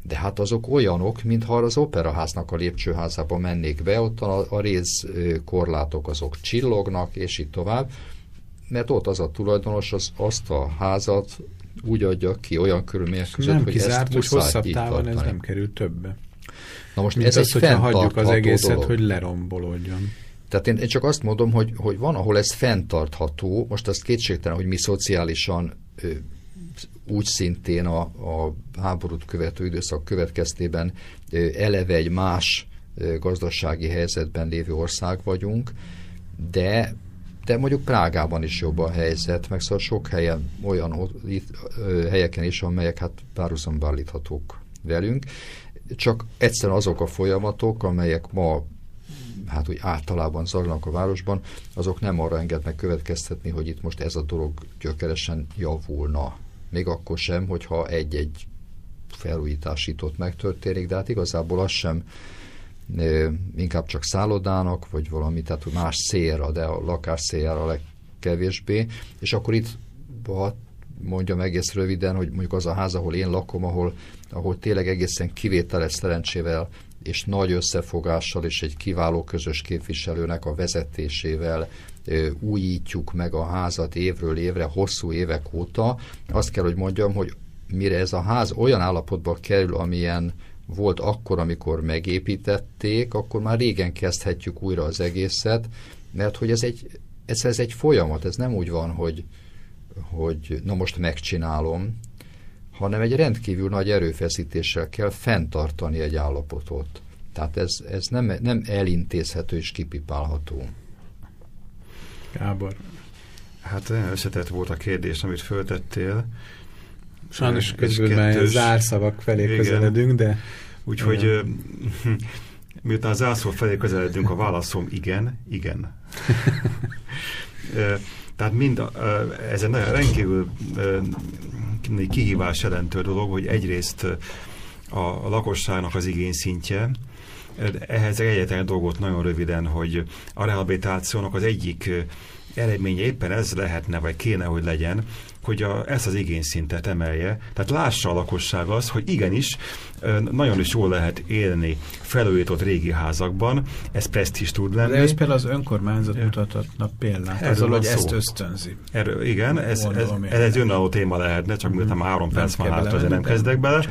De hát azok olyanok, mintha az operaháznak a lépcsőházába mennék be, ott a, a rézkorlátok azok csillognak, és így tovább, mert ott az a tulajdonos az, azt a házat úgy adja ki olyan körülmények között, nem hogy kizárt, ezt hogy muszáj hosszabb így távon tartani. ez nem kerül többe. Na most mint ez az, egy hogyha hagyjuk az egészet, dolog. hogy lerombolódjon. Tehát én, én csak azt mondom, hogy, hogy van, ahol ez fenntartható, most azt kétségtelen, hogy mi szociálisan ö, úgy szintén a, a háborút követő időszak következtében ö, eleve egy más ö, gazdasági helyzetben lévő ország vagyunk, de, de mondjuk Prágában is jobb a helyzet, meg szóval sok helyen, olyan itt, ö, helyeken is, amelyek hát párhuzamba állíthatók velünk, csak egyszerűen azok a folyamatok, amelyek ma hát úgy általában zajlanak a városban, azok nem arra engednek következtetni, hogy itt most ez a dolog gyökeresen javulna. Még akkor sem, hogyha egy-egy felújítás itt ott megtörténik, de hát igazából az sem e, inkább csak szállodának, vagy valami, tehát más célra, de a lakás céljára legkevésbé. És akkor itt, ha mondjam egész röviden, hogy mondjuk az a ház, ahol én lakom, ahol, ahol tényleg egészen kivételes szerencsével és nagy összefogással és egy kiváló közös képviselőnek a vezetésével ö, újítjuk meg a házat évről évre, hosszú évek óta. Azt kell, hogy mondjam, hogy mire ez a ház olyan állapotba kerül, amilyen volt akkor, amikor megépítették, akkor már régen kezdhetjük újra az egészet, mert hogy ez egy, ez, ez egy folyamat, ez nem úgy van, hogy, hogy na most megcsinálom, hanem egy rendkívül nagy erőfeszítéssel kell fenntartani egy állapotot. Tehát ez, ez nem, nem elintézhető és kipipálható. Gábor. Hát összetett volt a kérdés, amit föltettél. Sajnos közben már zárszavak felé igen. közeledünk, de... Úgyhogy miután a zárszó felé közeledünk, a válaszom igen, igen. Tehát mind, ez egy rendkívül kihívás jelentő dolog, hogy egyrészt a lakosságnak az igényszintje, ehhez egyetlen dolgot nagyon röviden, hogy a rehabilitációnak az egyik eredménye éppen ez lehetne, vagy kéne, hogy legyen, hogy a, ezt az igényszintet emelje. Tehát lássa a lakosság az, hogy igenis nagyon is jól lehet élni felújított régi házakban, ez presztízs tud lenni. De ez például az önkormányzat mutathatna példát, azzal, hogy ezt ösztönzi. Erről, igen, ez, ez, ez egy önálló téma lehetne, csak miután már három perc van hátra, azért nem kezdek bele.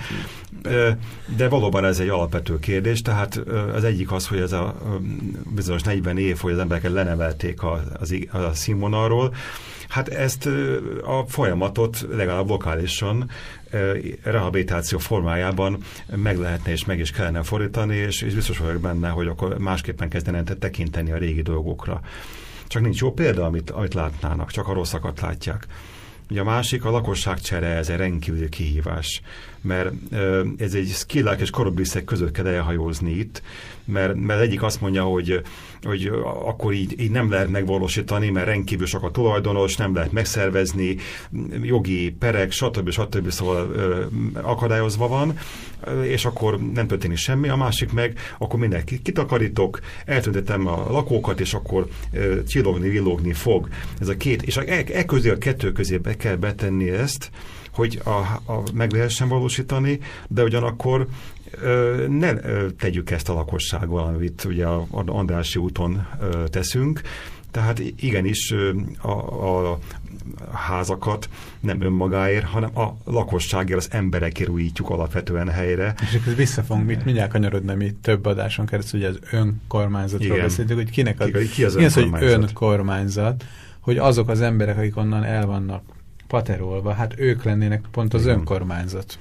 De valóban ez egy alapvető kérdés, tehát az egyik az, hogy ez a bizonyos negyven év, hogy az embereket lenevelték a, az, a színvonalról. Hát ezt a folyamatot legalább lokálisan rehabilitáció formájában meg lehetne és meg is kellene fordítani, és, és biztos vagyok benne, hogy akkor másképpen kezdene tekinteni a régi dolgokra. Csak nincs jó példa, amit, amit látnának, csak a rosszakat látják. Ugye a másik, a lakosságcsere, ez egy rendkívüli kihívás, mert ez egy skillák és korobliszek között kell elhajózni itt, mert, mert egyik azt mondja, hogy, hogy akkor így, így nem lehet megvalósítani, mert rendkívül sok a tulajdonos, nem lehet megszervezni, jogi perek, stb. stb. Szóval ö, akadályozva van, és akkor nem történik semmi. A másik meg, akkor mindenki kitakarítok, eltüntetem a lakókat, és akkor ö, csillogni, villogni fog. Ez a két, és e, e közé, a kettő közé be kell betenni ezt, hogy a, a, meg lehessen valósítani, de ugyanakkor ö, ne ö, tegyük ezt a lakossággal, amit ugye a Andrássy úton ö, teszünk. Tehát igenis ö, a, a házakat nem önmagáért, hanem a lakosságért, az emberekért újítjuk alapvetően helyre. És akkor vissza fogunk mit mindjárt kanyarodni, mi több adáson keresztül, ugye az önkormányzatról igen. beszéltük, hogy kinek az, ki, ki az, ki az önkormányzat? Hogy önkormányzat, hogy azok az emberek, akik onnan el vannak paterolva, hát ők lennének pont az igen. önkormányzat.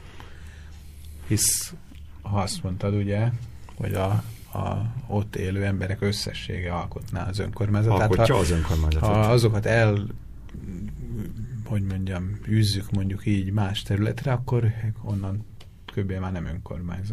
Hisz, ha azt mondtad, ugye, hogy a, a ott élő emberek összessége alkotná az önkormányzat. Alkotja hát, ha, az önkormányzatot. Ha azokat el, hogy mondjam, űzzük mondjuk így más területre, akkor onnan kb. Már nem önkormányzat.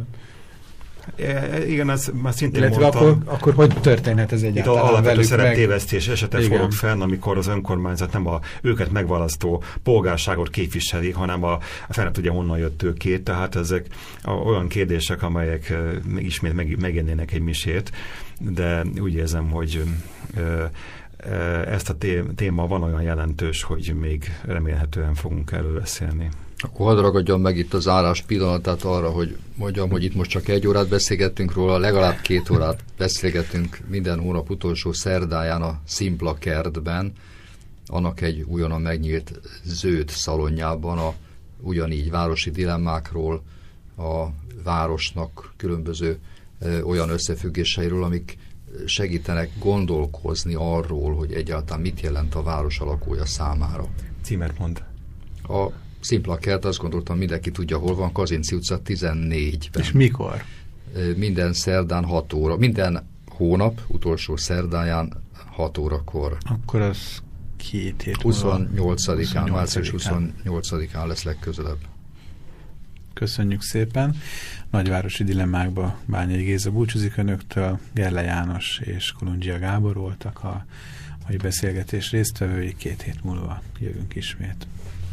E, igen, ez már szintén illetve mondtam. Akkor, akkor hogy történhet ez egyáltalán? Itt alapvető meg... szereptévesztés esete forog fenn, amikor az önkormányzat nem a őket megválasztó polgárságot képviseli, hanem a, a fel tudja honnan jött őkét, tehát ezek a, olyan kérdések, amelyek uh, ismét meg, megjelennének egy misét, de úgy érzem, hogy uh, ezt a téma van olyan jelentős, hogy még remélhetően fogunk erről beszélni. Akkor hadd ragadjam meg itt az árás pillanatát arra, hogy mondjam, hogy itt most csak egy órát beszélgettünk róla, legalább két órát beszélgetünk minden hónap utolsó szerdáján a Szimpla kertben, annak egy újonnan megnyílt zöld szalonjában a ugyanígy városi dilemmákról, a városnak különböző ö, olyan összefüggéseiről, amik segítenek gondolkozni arról, hogy egyáltalán mit jelent a város a lakója számára. Címet mond. A Szimpla kert, azt gondoltam, mindenki tudja, hol van, Kazinczy utca tizennégyben. És mikor? Minden szerdán hat óra, minden hónap utolsó szerdáján hat órakor. Akkor az két hét huszonnyolcadikán, március huszonnyolcadikán lesz legközelebb. Köszönjük szépen. Nagyvárosi dilemmákba Bányai Géza búcsúzik önöktől, Gerle János és Kolundzsia Gábor voltak a mai beszélgetés résztvevői, két hét múlva jövünk ismét.